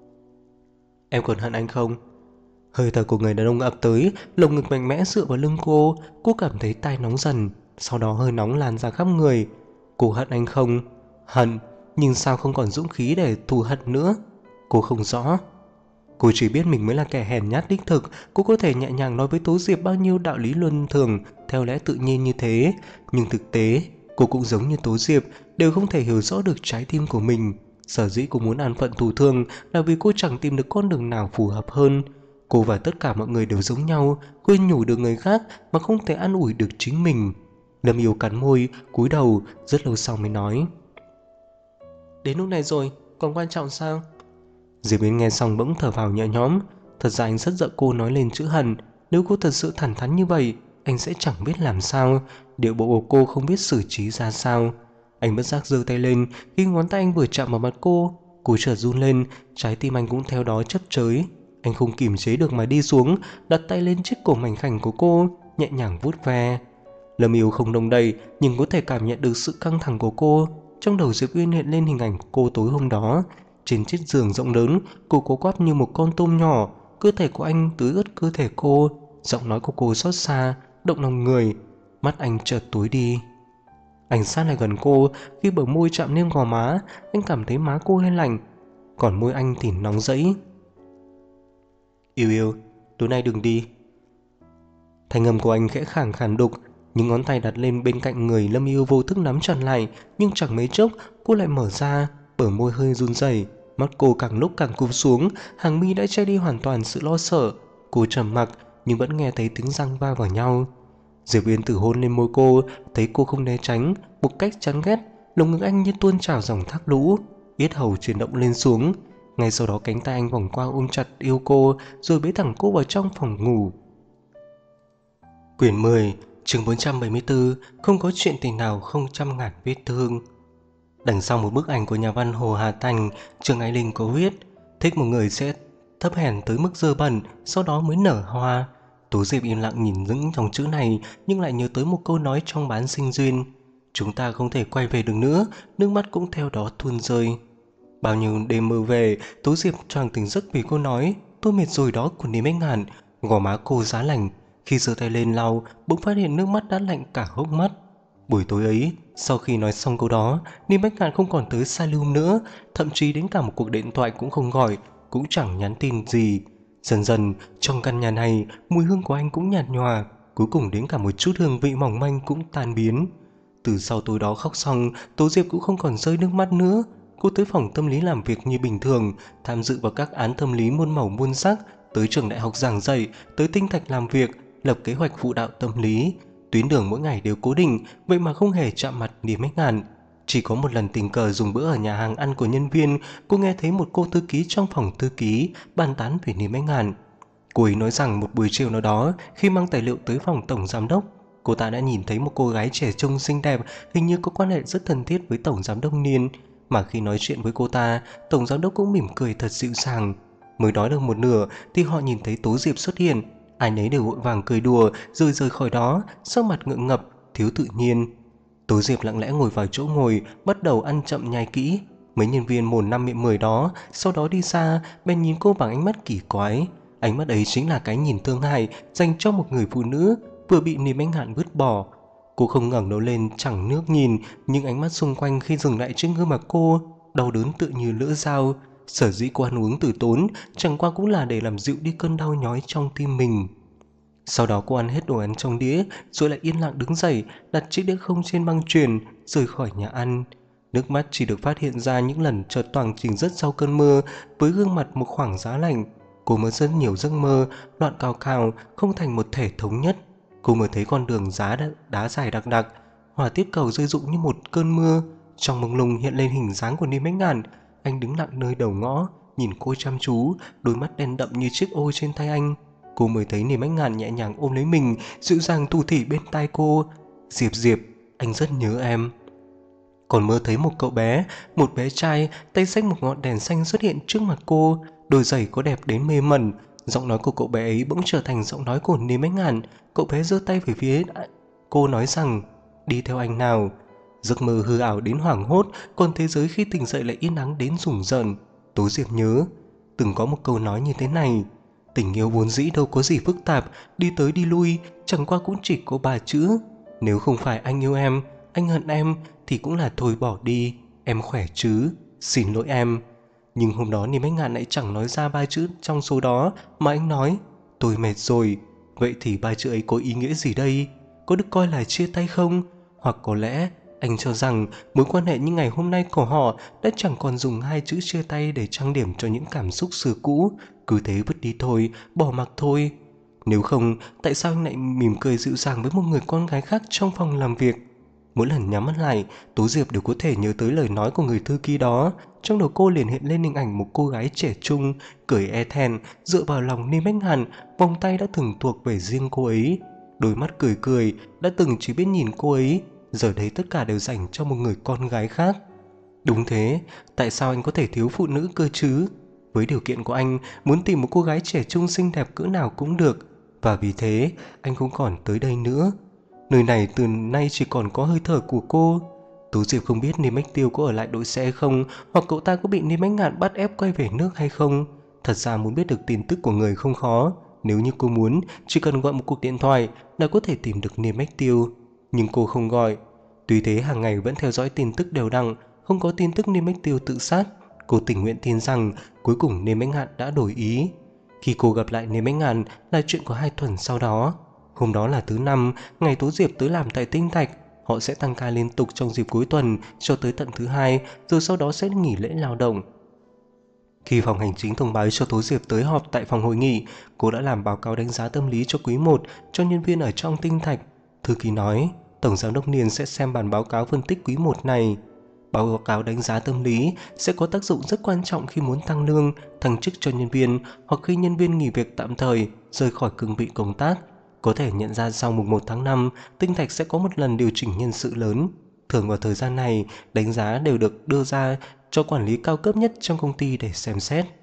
"Em còn hận anh không?" Hơi thở của người đàn ông ập tới, lồng ngực mạnh mẽ dựa vào lưng cô cảm thấy tai nóng dần, sau đó hơi nóng lan ra khắp người. Cô hận anh không? Hận, nhưng sao không còn dũng khí để thù hận nữa? Cô không rõ. Cô chỉ biết mình mới là kẻ hèn nhát đích thực, cô có thể nhẹ nhàng nói với Tố Diệp bao nhiêu đạo lý luân thường, theo lẽ tự nhiên như thế, nhưng thực tế, cô cũng giống như Tố Diệp, đều không thể hiểu rõ được trái tim của mình. Sở dĩ cô muốn an phận thủ thường là vì cô chẳng tìm được con đường nào phù hợp hơn. Cô và tất cả mọi người đều giống nhau, khuyên nhủ được người khác mà không thể an ủi được chính mình. Lâm Yêu cắn môi, cúi đầu, rất lâu sau mới nói: "Đến lúc này rồi, còn quan trọng sao?" Diệp Yến nghe xong bỗng thở vào nhẹ nhõm. Thật ra anh rất giận cô nói lên chữ hận. Nếu cô thật sự thẳng thắn như vậy, anh sẽ chẳng biết làm sao. Điệu bộ của cô không biết xử trí ra sao. Anh bất giác giơ tay lên. Khi ngón tay anh vừa chạm vào mặt cô chợt run lên, trái tim anh cũng theo đó chấp chới. Anh không kìm chế được mà đi xuống, đặt tay lên chiếc cổ mảnh khảnh của cô, nhẹ nhàng vuốt ve. Lâm Yêu không đông đầy, nhưng có thể cảm nhận được sự căng thẳng của cô. Trong đầu Diệp Uyên hiện lên hình ảnh của cô tối hôm đó. Trên chiếc giường rộng lớn, cô cố quắp như một con tôm nhỏ, cơ thể của anh tưới ướt cơ thể cô, giọng nói của cô xót xa, động lòng người. Mắt anh chợt tối đi. Anh sát lại gần cô, khi bờ môi chạm lên gò má, anh cảm thấy má cô hơi lạnh, còn môi anh thì nóng rẫy. "Yêu yêu, tối nay đừng đi." Thanh âm của anh khẽ khàng khàn đục, những ngón tay đặt lên bên cạnh người Lâm Yêu vô thức nắm chặt lại, nhưng chẳng mấy chốc cô lại mở ra, bờ môi hơi run rẩy, mắt cô càng lúc càng cụp xuống, hàng mi đã che đi hoàn toàn sự lo sợ. Cô trầm mặc nhưng vẫn nghe thấy tiếng răng va vào nhau. Diệp Uyên thử hôn lên môi cô, thấy cô không né tránh, một cách chán ghét, lồng ngực anh như tuôn trào dòng thác lũ, yết hầu chuyển động lên xuống. Ngay sau đó cánh tay anh vòng qua ôm chặt yêu cô, rồi bế thẳng cô vào trong phòng ngủ. Quyển 10, chương 474, không có chuyện tình nào không trăm ngàn vết thương. Đằng sau một bức ảnh của nhà văn Hồ Hà Thành, Trương Ái Linh có viết: thích một người sẽ thấp hèn tới mức dơ bẩn, sau đó mới nở hoa. Tố Diệp im lặng nhìn những dòng chữ này nhưng lại nhớ tới một câu nói trong Bán Sinh Duyên. Chúng ta không thể quay về được nữa, nước mắt cũng theo đó tuôn rơi. Bao nhiêu đêm mơ về, Tố Diệp choàng tỉnh giấc vì cô nói tôi mệt rồi đó của Niêm Anh Hàn. Gò má cô giá lạnh, khi giơ tay lên lau bỗng phát hiện nước mắt đã lạnh cả hốc mắt. Buổi tối ấy, sau khi nói xong câu đó, Niêm Anh Hàn không còn tới Salum nữa, thậm chí đến cả một cuộc điện thoại cũng không gọi, cũng chẳng nhắn tin gì. Dần dần, trong căn nhà này, mùi hương của anh cũng nhạt nhòa, cuối cùng đến cả một chút hương vị mỏng manh cũng tan biến. Từ sau tối đó khóc xong, Tố Diệp cũng không còn rơi nước mắt nữa. Cô tới phòng tâm lý làm việc như bình thường, tham dự vào các án tâm lý muôn màu muôn sắc, tới trường đại học giảng dạy, tới tinh thạch làm việc, lập kế hoạch phụ đạo tâm lý. Tuyến đường mỗi ngày đều cố định, vậy mà không hề chạm mặt Niêm Anh Hàn. Chỉ có một lần tình cờ dùng bữa ở nhà hàng ăn của nhân viên, cô nghe thấy một cô thư ký trong phòng thư ký bàn tán về Niêm Anh Hàn. Cô ấy nói rằng một buổi chiều nào đó, khi mang tài liệu tới phòng tổng giám đốc, cô ta đã nhìn thấy một cô gái trẻ trung xinh đẹp, hình như có quan hệ rất thân thiết với tổng giám đốc Niên. Mà khi nói chuyện với cô ta, tổng giám đốc cũng mỉm cười thật dịu dàng. Mới nói được một nửa thì họ nhìn thấy Tố Diệp xuất hiện. Ai nấy đều vội vàng cười đùa rồi rời khỏi đó, sắc mặt ngượng ngập, thiếu tự nhiên. Tố Diệp lặng lẽ ngồi vào chỗ ngồi, bắt đầu ăn chậm nhai kỹ. Mấy nhân viên mồm năm miệng mười đó sau đó đi xa, bèn nhìn cô bằng ánh mắt kỳ quái. Ánh mắt ấy chính là cái nhìn thương hại dành cho một người phụ nữ vừa bị Niêm Anh Hạn vứt bỏ. Cô không ngẩng đầu lên chẳng nước nhìn, nhưng ánh mắt xung quanh khi dừng lại trên gương mặt cô đau đớn tựa như lưỡi dao. Sở dĩ cô ăn uống từ tốn chẳng qua cũng là để làm dịu đi cơn đau nhói trong tim mình. Sau đó cô ăn hết đồ ăn trong đĩa, rồi lại yên lặng đứng dậy, đặt chiếc đĩa không trên băng chuyền, rời khỏi nhà ăn. Nước mắt chỉ được phát hiện ra những lần chợt thoảng chìm rất sau cơn mưa, với gương mặt một khoảng giá lạnh. Cô mơ rất nhiều giấc mơ, loạn cào cào, không thành một thể thống nhất. Cô mơ thấy con đường đá dài đặc đặc, hỏa tiết cầu rơi rụng như một cơn mưa. Trong mông lung hiện lên hình dáng của Niêm Ánh Ngàn. Anh đứng lặng nơi đầu ngõ, nhìn cô chăm chú, đôi mắt đen đậm như chiếc ô trên tay anh. Cô mới thấy Niềm Ánh Ngàn nhẹ nhàng ôm lấy mình, dịu dàng thủ thỉ bên tai cô. Diệp Diệp, anh rất nhớ em. Còn mơ thấy một bé trai tay xách một ngọn đèn xanh xuất hiện trước mặt cô. Đôi giày có đẹp đến mê mẩn. Giọng nói của cậu bé ấy bỗng trở thành giọng nói của Niềm Ánh Ngàn. Cậu bé giơ tay về phía cô nói rằng, đi theo anh nào. Giấc mơ hư ảo đến hoảng hốt, còn thế giới khi tỉnh dậy lại yên ắng đến rùng rợn. Tố Diệp nhớ, từng có một câu nói như thế này: tình yêu vốn dĩ đâu có gì phức tạp, đi tới đi lui, chẳng qua cũng chỉ có 3 chữ. Nếu không phải anh yêu em, anh hận em, thì cũng là thôi bỏ đi, em khỏe chứ, xin lỗi em. Nhưng hôm đó Niềm Ánh Ngàn lại chẳng nói ra 3 chữ trong số đó, mà anh nói, tôi mệt rồi. Vậy thì 3 chữ ấy có ý nghĩa gì đây? Có được coi là chia tay không? Hoặc có lẽ anh cho rằng mối quan hệ như ngày hôm nay của họ đã chẳng còn dùng 2 chữ chia tay để trang điểm cho những cảm xúc xưa cũ, cứ thế vứt đi thôi, bỏ mặc thôi. Nếu không, tại sao anh lại mỉm cười dịu dàng với một người con gái khác trong phòng làm việc? Mỗi lần nhắm mắt lại, Tố Diệp đều có thể nhớ tới lời nói của người thư ký đó. Trong đầu cô liền hiện lên hình ảnh một cô gái trẻ trung, cười e thẹn, dựa vào lòng Niêm Ánh Hàn, vòng tay đã từng thuộc về riêng cô ấy. Đôi mắt cười cười, đã từng chỉ biết nhìn cô ấy, giờ đây tất cả đều dành cho một người con gái khác. Đúng thế, tại sao anh có thể thiếu phụ nữ cơ chứ? Với điều kiện của anh, muốn tìm một cô gái trẻ trung xinh đẹp cỡ nào cũng được. Và vì thế, anh không còn tới đây nữa. Nơi này từ nay chỉ còn có hơi thở của cô. Tú Diệp không biết Niêm Ách Tiêu có ở lại đội xe không, hoặc cậu ta có bị Niêm Ánh Ngạn bắt ép quay về nước hay không. Thật ra muốn biết được tin tức của người không khó. Nếu như cô muốn, chỉ cần gọi một cuộc điện thoại là có thể tìm được Niêm Ách Tiêu. Nhưng cô không gọi. Tuy thế hàng ngày vẫn theo dõi tin tức đều đặn, không có tin tức Niêm Ách Tiêu tự sát. Cô tình nguyện tin rằng cuối cùng Niêm Ánh Ngạn đã đổi ý. Khi cô gặp lại Niêm Ánh Ngạn là chuyện của 2 tuần sau đó. Hôm đó là thứ Năm, ngày Tố Diệp tới làm tại Tinh Thạch. Họ sẽ tăng ca liên tục trong dịp cuối tuần cho tới tận thứ Hai, rồi sau đó sẽ nghỉ lễ lao động. Khi phòng hành chính thông báo cho Tố Diệp tới họp tại phòng hội nghị, cô đã làm báo cáo đánh giá tâm lý cho quý 1 cho nhân viên ở trong Tinh Thạch. Thư ký nói, Tổng giám đốc Niên sẽ xem bản báo cáo phân tích quý 1 này. Báo cáo đánh giá tâm lý sẽ có tác dụng rất quan trọng khi muốn tăng lương, thăng chức cho nhân viên, hoặc khi nhân viên nghỉ việc tạm thời, rời khỏi cương vị công tác. Có thể nhận ra sau mùng 1 tháng 5, Tinh Thạch sẽ có một lần điều chỉnh nhân sự lớn. Thường vào thời gian này, đánh giá đều được đưa ra cho quản lý cao cấp nhất trong công ty để xem xét.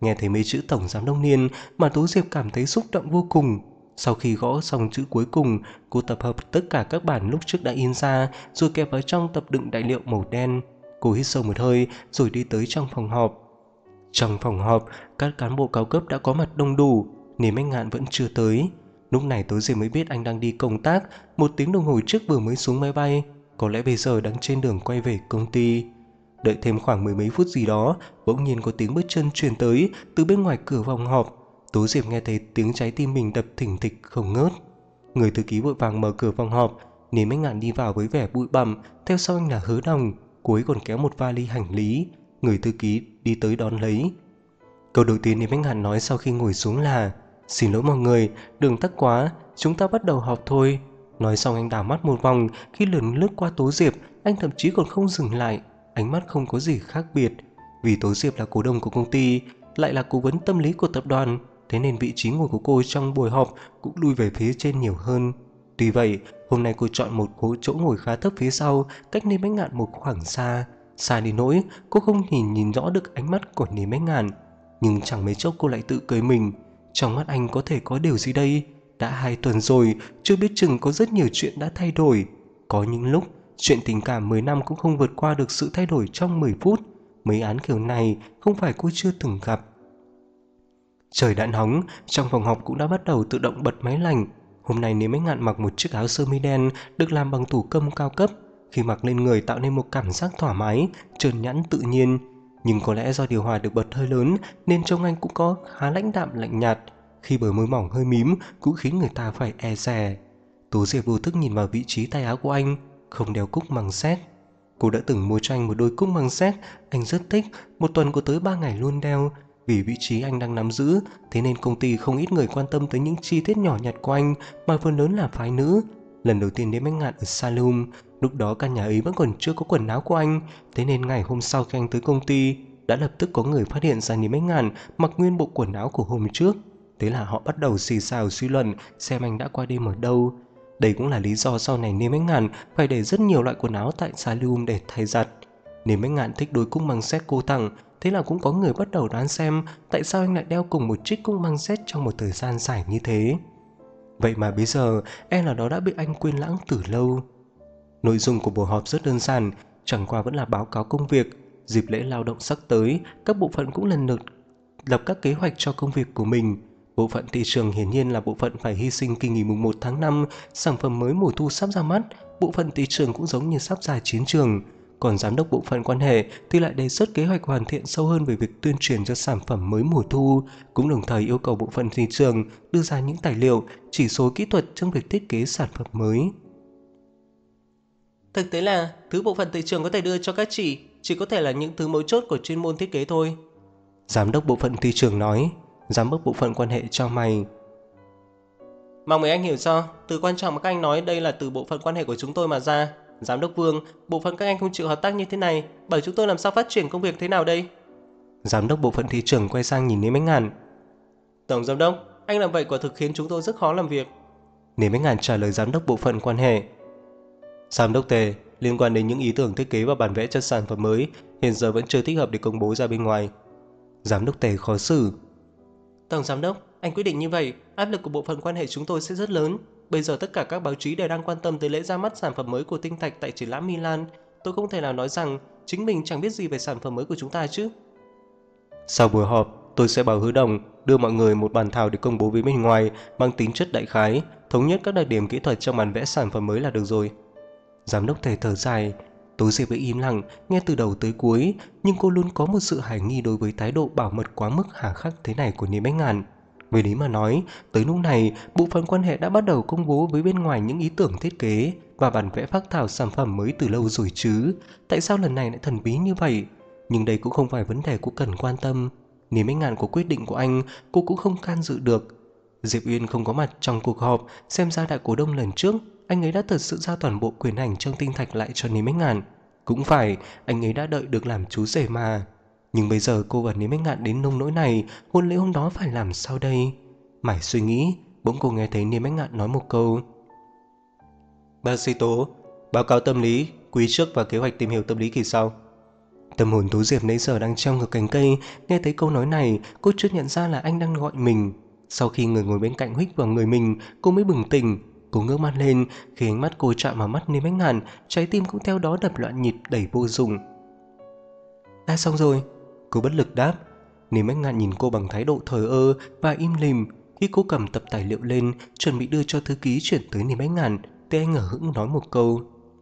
Nghe thấy mấy chữ tổng giám đốc Niên mà Tố Diệp cảm thấy xúc động vô cùng. Sau khi gõ xong chữ cuối cùng, cô tập hợp tất cả các bản lúc trước đã in ra rồi kẹp vào trong tập đựng tài liệu màu đen. Cô hít sâu một hơi rồi đi tới trong phòng họp. Trong phòng họp, các cán bộ cao cấp đã có mặt đông đủ, Niềm Anh Ngạn vẫn chưa tới. Lúc này Tố Diệp mới biết anh đang đi công tác, 1 tiếng đồng hồ trước vừa mới xuống máy bay, có lẽ bây giờ đang trên đường quay về công ty. Đợi thêm khoảng mười mấy phút gì đó, bỗng nhiên có tiếng bước chân truyền tới từ bên ngoài cửa phòng họp. Tố Diệp nghe thấy tiếng trái tim mình đập thình thịch không ngớt. Người thư ký vội vàng mở cửa phòng họp, Niềm Anh Ngạn đi vào với vẻ bụi bặm, theo sau anh là Hứa Đồng, cô ấy còn kéo một vali hành lý. Người thư ký đi tới đón lấy. Câu đầu tiên Niềm Anh Ngạn nói sau khi ngồi xuống là: "Xin lỗi mọi người, đường tắc quá, chúng ta bắt đầu họp thôi." Nói xong anh đảo mắt một vòng, khi lần lướt qua Tố Diệp, anh thậm chí còn không dừng lại, ánh mắt không có gì khác biệt. Vì Tố Diệp là cổ đông của công ty, lại là cố vấn tâm lý của tập đoàn, thế nên vị trí ngồi của cô trong buổi họp cũng lui về phía trên nhiều hơn. Tuy vậy, hôm nay cô chọn một chỗ ngồi khá thấp phía sau, cách Niềm Anh Ngạn một khoảng xa. Xa đến nỗi cô không nhìn rõ được ánh mắt của Niềm Anh Ngạn. Nhưng chẳng mấy chốc cô lại tự cười mình. Trong mắt anh có thể có điều gì đây? Đã 2 tuần rồi, chưa biết chừng có rất nhiều chuyện đã thay đổi. Có những lúc, chuyện tình cảm 10 năm cũng không vượt qua được sự thay đổi trong 10 phút. Mấy án kiểu này không phải cô chưa từng gặp. Trời đã nóng, trong phòng họp cũng đã bắt đầu tự động bật máy lạnh. Hôm nay Niềm Anh Ngạn mặc một chiếc áo sơ mi đen được làm bằng thủ công cao cấp. Khi mặc lên người tạo nên một cảm giác thoải mái, trơn nhẵn tự nhiên. Nhưng có lẽ do điều hòa được bật hơi lớn nên trông anh cũng có khá lãnh đạm lạnh nhạt. Khi bờ môi mỏng hơi mím cũng khiến người ta phải e dè. Tố Diệp vô thức nhìn vào vị trí tay áo của anh, không đeo cúc măng sét. Cô đã từng mua cho anh một đôi cúc măng sét, anh rất thích, một tuần có tới 3 ngày luôn đeo. Vì vị trí anh đang nắm giữ, thế nên công ty không ít người quan tâm tới những chi tiết nhỏ nhặt của anh, mà phần lớn là phái nữ. Lần đầu tiên đến Anh Ngạn ở salon, lúc đó căn nhà ấy vẫn còn chưa có quần áo của anh, thế nên ngày hôm sau khi anh tới công ty, đã lập tức có người phát hiện ra Niềm Anh Ngạn mặc nguyên bộ quần áo của hôm trước. Thế là họ bắt đầu xì xào suy luận xem anh đã qua đêm ở đâu. Đây cũng là lý do sau này Niềm Anh Ngạn phải để rất nhiều loại quần áo tại salon để thay giặt. Niềm Anh Ngạn thích đôi cúc măng sét cô tặng, thế là cũng có người bắt đầu đoán xem tại sao anh lại đeo cùng một chiếc cúc măng sét trong một thời gian dài như thế. Vậy mà bây giờ em là đó đã bị anh quên lãng từ lâu. Nội dung của buổi họp rất đơn giản, chẳng qua vẫn là báo cáo công việc. Dịp lễ lao động sắp tới, các bộ phận cũng lần lượt lập các kế hoạch cho công việc của mình. Bộ phận thị trường hiển nhiên là bộ phận phải hy sinh kỳ nghỉ mùng 1 tháng 5, sản phẩm mới mùa thu sắp ra mắt. Bộ phận thị trường cũng giống như sắp ra chiến trường. Còn giám đốc bộ phận quan hệ thì lại đề xuất kế hoạch hoàn thiện sâu hơn về việc tuyên truyền cho sản phẩm mới mùa thu, cũng đồng thời yêu cầu bộ phận thị trường đưa ra những tài liệu, chỉ số kỹ thuật trong việc thiết kế sản phẩm mới. Thực tế là thứ bộ phận thị trường có thể đưa cho các chị chỉ có thể là những thứ mấu chốt của chuyên môn thiết kế thôi. Giám đốc bộ phận thị trường nói. Giám đốc bộ phận quan hệ cho mày. Mong mấy anh hiểu cho, từ quan trọng mà các anh nói đây là từ bộ phận quan hệ của chúng tôi mà ra. Giám đốc Vương, bộ phận các anh không chịu hợp tác như thế này, bảo chúng tôi làm sao phát triển công việc thế nào đây? Giám đốc bộ phận thị trường quay sang nhìn Niềm Anh Ngạn. Tổng giám đốc, anh làm vậy quả thực khiến chúng tôi rất khó làm việc. Niềm Anh Ngạn trả lời giám đốc bộ phận quan hệ. Giám đốc Tề, liên quan đến những ý tưởng thiết kế và bản vẽ cho sản phẩm mới, hiện giờ vẫn chưa thích hợp để công bố ra bên ngoài. Giám đốc Tề khó xử. Tổng giám đốc, anh quyết định như vậy, áp lực của bộ phận quan hệ chúng tôi sẽ rất lớn. Bây giờ tất cả các báo chí đều đang quan tâm tới lễ ra mắt sản phẩm mới của Tinh Thạch tại triển lãm Milan. Tôi không thể nào nói rằng chính mình chẳng biết gì về sản phẩm mới của chúng ta chứ. Sau buổi họp, tôi sẽ bảo Hứa Đồng đưa mọi người một bản thảo để công bố với bên ngoài mang tính chất đại khái, thống nhất các đặc điểm kỹ thuật trong bản vẽ sản phẩm mới là được rồi. Giám đốc Tề thở dài. Tố Diệp vẫn im lặng nghe từ đầu tới cuối, nhưng cô luôn có một sự hoài nghi đối với thái độ bảo mật quá mức hà khắc thế này của Niềm Anh Ngạn. Về lý mà nói, tới lúc này, bộ phận quan hệ đã bắt đầu công bố với bên ngoài những ý tưởng thiết kế và bản vẽ phác thảo sản phẩm mới từ lâu rồi chứ. Tại sao lần này lại thần bí như vậy? Nhưng đây cũng không phải vấn đề cô cần quan tâm. Niềm Anh Ngạn có quyết định của anh, cô cũng không can dự được. Diệp Uyên không có mặt trong cuộc họp, xem ra đại cổ đông lần trước, anh ấy đã thật sự giao toàn bộ quyền hành trong Tinh Thạch lại cho Niềm Anh Ngạn. Cũng phải, anh ấy đã đợi được làm chú rể mà. Nhưng bây giờ cô và Niềm Anh Ngạn đến nông nỗi này, hôn lễ hôm đó phải làm sao đây? Mải suy nghĩ, bỗng cô nghe thấy Niềm Anh Ngạn nói một câu. Bác sĩ Tố, báo cáo tâm lý, quý trước và kế hoạch tìm hiểu tâm lý kỳ sau. Tâm hồn Tố Diệp nãy giờ đang treo ngược cành cây, nghe thấy câu nói này, cô chợt nhận ra là anh đang gọi mình. Sau khi người ngồi bên cạnh huých vào người mình, cô mới bừng tỉnh. Cô ngước mắt lên, khi ánh mắt cô chạm vào mắt Niêm Bách Ngạn, trái tim cũng theo đó đập loạn nhịp đầy vô dụng. Đã xong rồi, cô bất lực đáp. Niêm Bách Ngạn nhìn cô bằng thái độ thờ ơ và im lìm. Khi cô cầm tập tài liệu lên, chuẩn bị đưa cho thư ký chuyển tới Niêm Bách Ngạn, thì anh hờ hững nói một câu: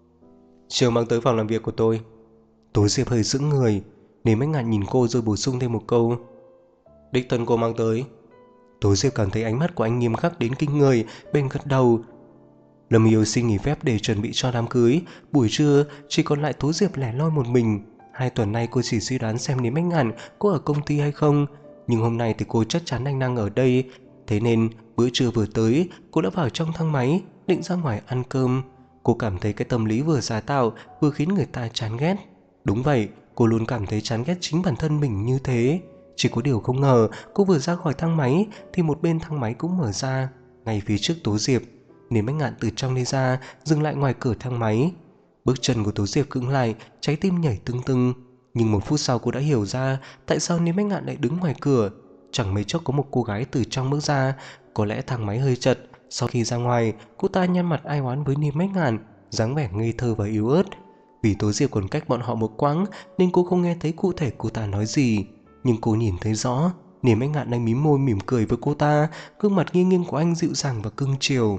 "Chiều mang tới phòng làm việc của tôi." Tố Diệp hơi sững người. Niêm Bách Ngạn nhìn cô rồi bổ sung thêm một câu: "Đích thân cô mang tới." Tố Diệp cảm thấy ánh mắt của anh nghiêm khắc đến kinh người, bèn gật đầu. Lâm Yêu xin nghỉ phép để chuẩn bị cho đám cưới. Buổi trưa chỉ còn lại Tố Diệp lẻ loi một mình. 2 tuần nay cô chỉ suy đoán xem Niêm Bách Ngạn có ở công ty hay không, nhưng hôm nay thì cô chắc chắn anh đang ở đây. Thế nên bữa trưa vừa tới, cô đã vào trong thang máy định ra ngoài ăn cơm. Cô cảm thấy cái tâm lý vừa giả tạo vừa khiến người ta chán ghét. Đúng vậy, cô luôn cảm thấy chán ghét chính bản thân mình như thế. Chỉ có điều không ngờ, cô vừa ra khỏi thang máy thì một bên thang máy cũng mở ra, ngay phía trước Tố Diệp. Niêm Bách Ngạn từ trong đi ra, dừng lại ngoài cửa thang máy. Bước chân của Tố Diệp cứng lại, trái tim nhảy tưng tưng. Nhưng 1 phút sau cô đã hiểu ra tại sao Niêm Bách Ngạn lại đứng ngoài cửa. Chẳng mấy chốc có một cô gái từ trong bước ra. Có lẽ thang máy hơi chật. Sau khi ra ngoài, cô ta nhăn mặt ai oán với Niêm Bách Ngạn, dáng vẻ ngây thơ và yếu ớt. Vì Tố Diệp còn cách bọn họ một quãng nên cô không nghe thấy cụ thể cô ta nói gì, nhưng cô nhìn thấy rõ Niềm Bách Ngạn đang mím môi mỉm cười với cô ta. Gương mặt nghiêng nghiêng của anh dịu dàng và cưng chiều.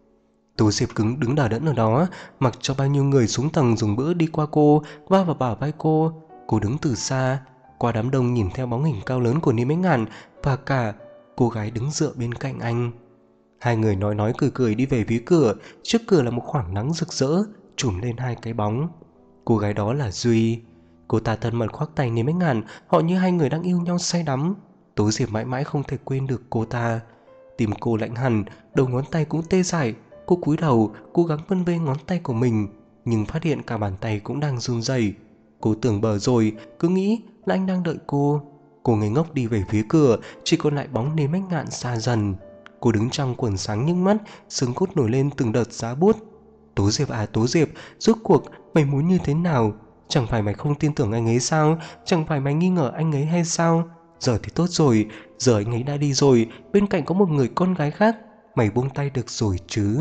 Tố Diệp cứng đứng đờ đẫn ở đó, mặc cho bao nhiêu người xuống tầng dùng bữa đi qua cô, va vào bả vai cô. Cô đứng từ xa, qua đám đông nhìn theo bóng hình cao lớn của Niêm Bách Ngạn và cả cô gái đứng dựa bên cạnh anh. Hai người nói cười cười đi về phía cửa. Trước cửa là một khoảng nắng rực rỡ trùm lên 2 cái bóng. Cô gái đó là Duy. Cô ta thân mật khoác tay Niêm Bách Ngạn, họ như hai người đang yêu nhau say đắm. Tố Diệp mãi mãi không thể quên được cô ta. Tim cô lạnh hẳn, đầu ngón tay cũng tê dại. Cô cúi đầu, cố gắng vân vê ngón tay của mình, nhưng phát hiện cả bàn tay cũng đang run rẩy. Cô tưởng bờ rồi, cứ nghĩ là anh đang đợi cô. Cô ngây ngốc đi về phía cửa, chỉ còn lại bóng Niêm Bách Ngạn xa dần. Cô đứng trong quần sáng nhức mắt, xương cốt nổi lên từng đợt giá buốt. Tố Diệp à Tố Diệp, rốt cuộc mày muốn như thế nào? Chẳng phải mày không tin tưởng anh ấy sao? Chẳng phải mày nghi ngờ anh ấy hay sao? Giờ thì tốt rồi, giờ anh ấy đã đi rồi, bên cạnh có một người con gái khác, mày buông tay được rồi chứ?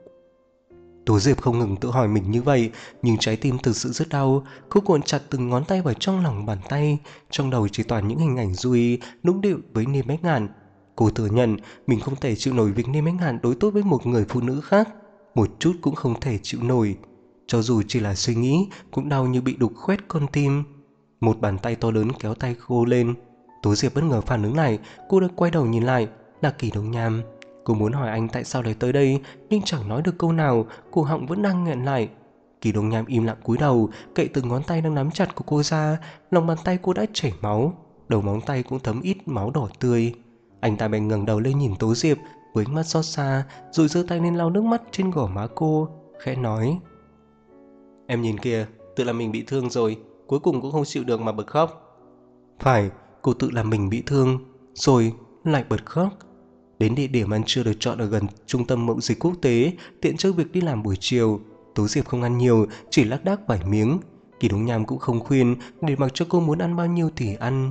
Tố Diệp không ngừng tự hỏi mình như vậy, nhưng trái tim thực sự rất đau. Cô cuộn chặt từng ngón tay vào trong lòng bàn tay, trong đầu chỉ toàn những hình ảnh Duy nũng nịu với Niêm Bách Ngạn. Cô thừa nhận mình không thể chịu nổi việc Niêm Bách Ngạn đối tốt với một người phụ nữ khác, một chút cũng không thể chịu nổi. Cho dù chỉ là suy nghĩ cũng đau như bị đục khoét con tim. Một bàn tay to lớn kéo tay cô lên. Tố Diệp bất ngờ phản ứng lại, cô đã quay đầu nhìn lại, là Kỳ Đông Nham. Cô muốn hỏi anh tại sao lại tới đây, nhưng chẳng nói được câu nào, cổ họng vẫn đang nghẹn lại. Kỳ Đông Nham im lặng cúi đầu, cậy từng ngón tay đang nắm chặt của cô ra. Lòng bàn tay cô đã chảy máu, đầu móng tay cũng thấm ít máu đỏ tươi. Anh ta bèn ngẩng đầu lên nhìn Tố Diệp với ánh mắt xót xa, rồi giơ tay lên lau nước mắt trên gò má cô, khẽ nói: "Em nhìn kìa, tự làm mình bị thương rồi, cuối cùng cũng không chịu được mà bật khóc." Phải, cô tự làm mình bị thương, rồi lại bật khóc. Đến địa điểm ăn trưa được chọn ở gần trung tâm mậu dịch quốc tế, tiện cho việc đi làm buổi chiều. Tố Diệp không ăn nhiều, chỉ lác đác vài miếng. Kỳ Đông Nham cũng không khuyên, để mặc cho cô muốn ăn bao nhiêu thì ăn.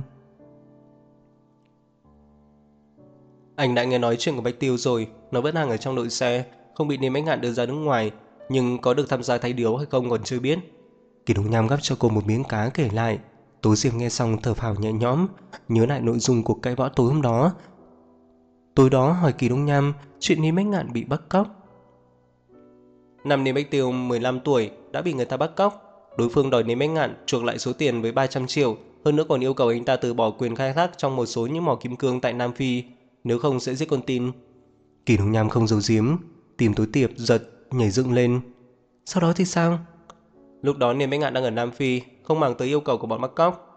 Anh đã nghe nói chuyện của Bạch Tiêu rồi, nó vẫn đang ở trong đội xe, không bị Niêm Bách Ngạn đưa ra nước ngoài, nhưng có được tham gia thay điếu hay không còn chưa biết. Kỳ Đông Nham gắp cho cô một miếng cá kể lại. Tố Diệp nghe xong thở phào nhẹ nhõm, nhớ lại nội dung cuộc cãi vã tối hôm đó. Tối đó hỏi Kỳ Đông Nham chuyện Niêm Bách Ngạn bị bắt cóc. Năm Niêm Bách Tiêu 15 tuổi đã bị người ta bắt cóc. Đối phương đòi Niêm Bách Ngạn chuộc lại số tiền với 300 triệu, hơn nữa còn yêu cầu anh ta từ bỏ quyền khai thác trong một số những mỏ kim cương tại Nam Phi, nếu không sẽ giết con tin. Kỳ Đông Nham không giấu giếm, tìm Tố Diệp giật nhảy dựng lên. Sau đó thì sao? Lúc đó Niêm Bách Ngạn đang ở Nam Phi, không màng tới yêu cầu của bọn bắt cóc.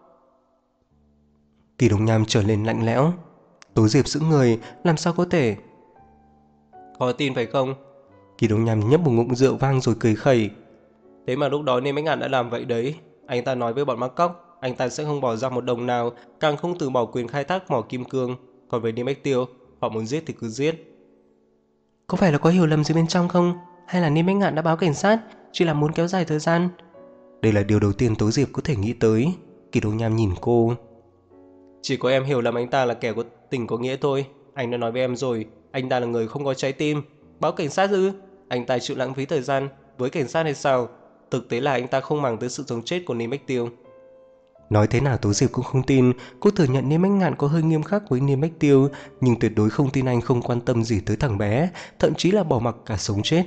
Kỳ Đông Nham trở lên lạnh lẽo. Tố Diệp sững người, làm sao có thể? Khó tin phải không? Kỳ Đông Nham nhấp một ngụm rượu vang rồi cười khẩy. Thế mà lúc đó Niêm Bách Ngạn đã làm vậy đấy. Anh ta nói với bọn bắt cóc, anh ta sẽ không bỏ ra một đồng nào, càng không từ bỏ quyền khai thác mỏ kim cương. Còn với Niêm Bách Tiêu, họ muốn giết thì cứ giết. Có phải là có hiểu lầm gì bên trong không? Hay là Niêm Bách Ngạn đã báo cảnh sát, chỉ là muốn kéo dài thời gian? Đây là điều đầu tiên Tố Diệp có thể nghĩ tới. Kỳ Đông Nham nhìn cô. Chỉ có em hiểu lầm anh ta là kẻ có tình có nghĩa thôi. Anh đã nói với em rồi, anh ta là người không có trái tim. Báo cảnh sát ư? Anh ta chịu lãng phí thời gian với cảnh sát hay sao? Thực tế là anh ta không màng tới sự sống chết của Ninh Bách Tiêu. Nói thế nào Tố Diệp cũng không tin. Cô thừa nhận Niêm Bách Ngạn có hơi nghiêm khắc với Niêm Bách Tiêu, nhưng tuyệt đối không tin anh không quan tâm gì tới thằng bé, thậm chí là bỏ mặc cả sống chết.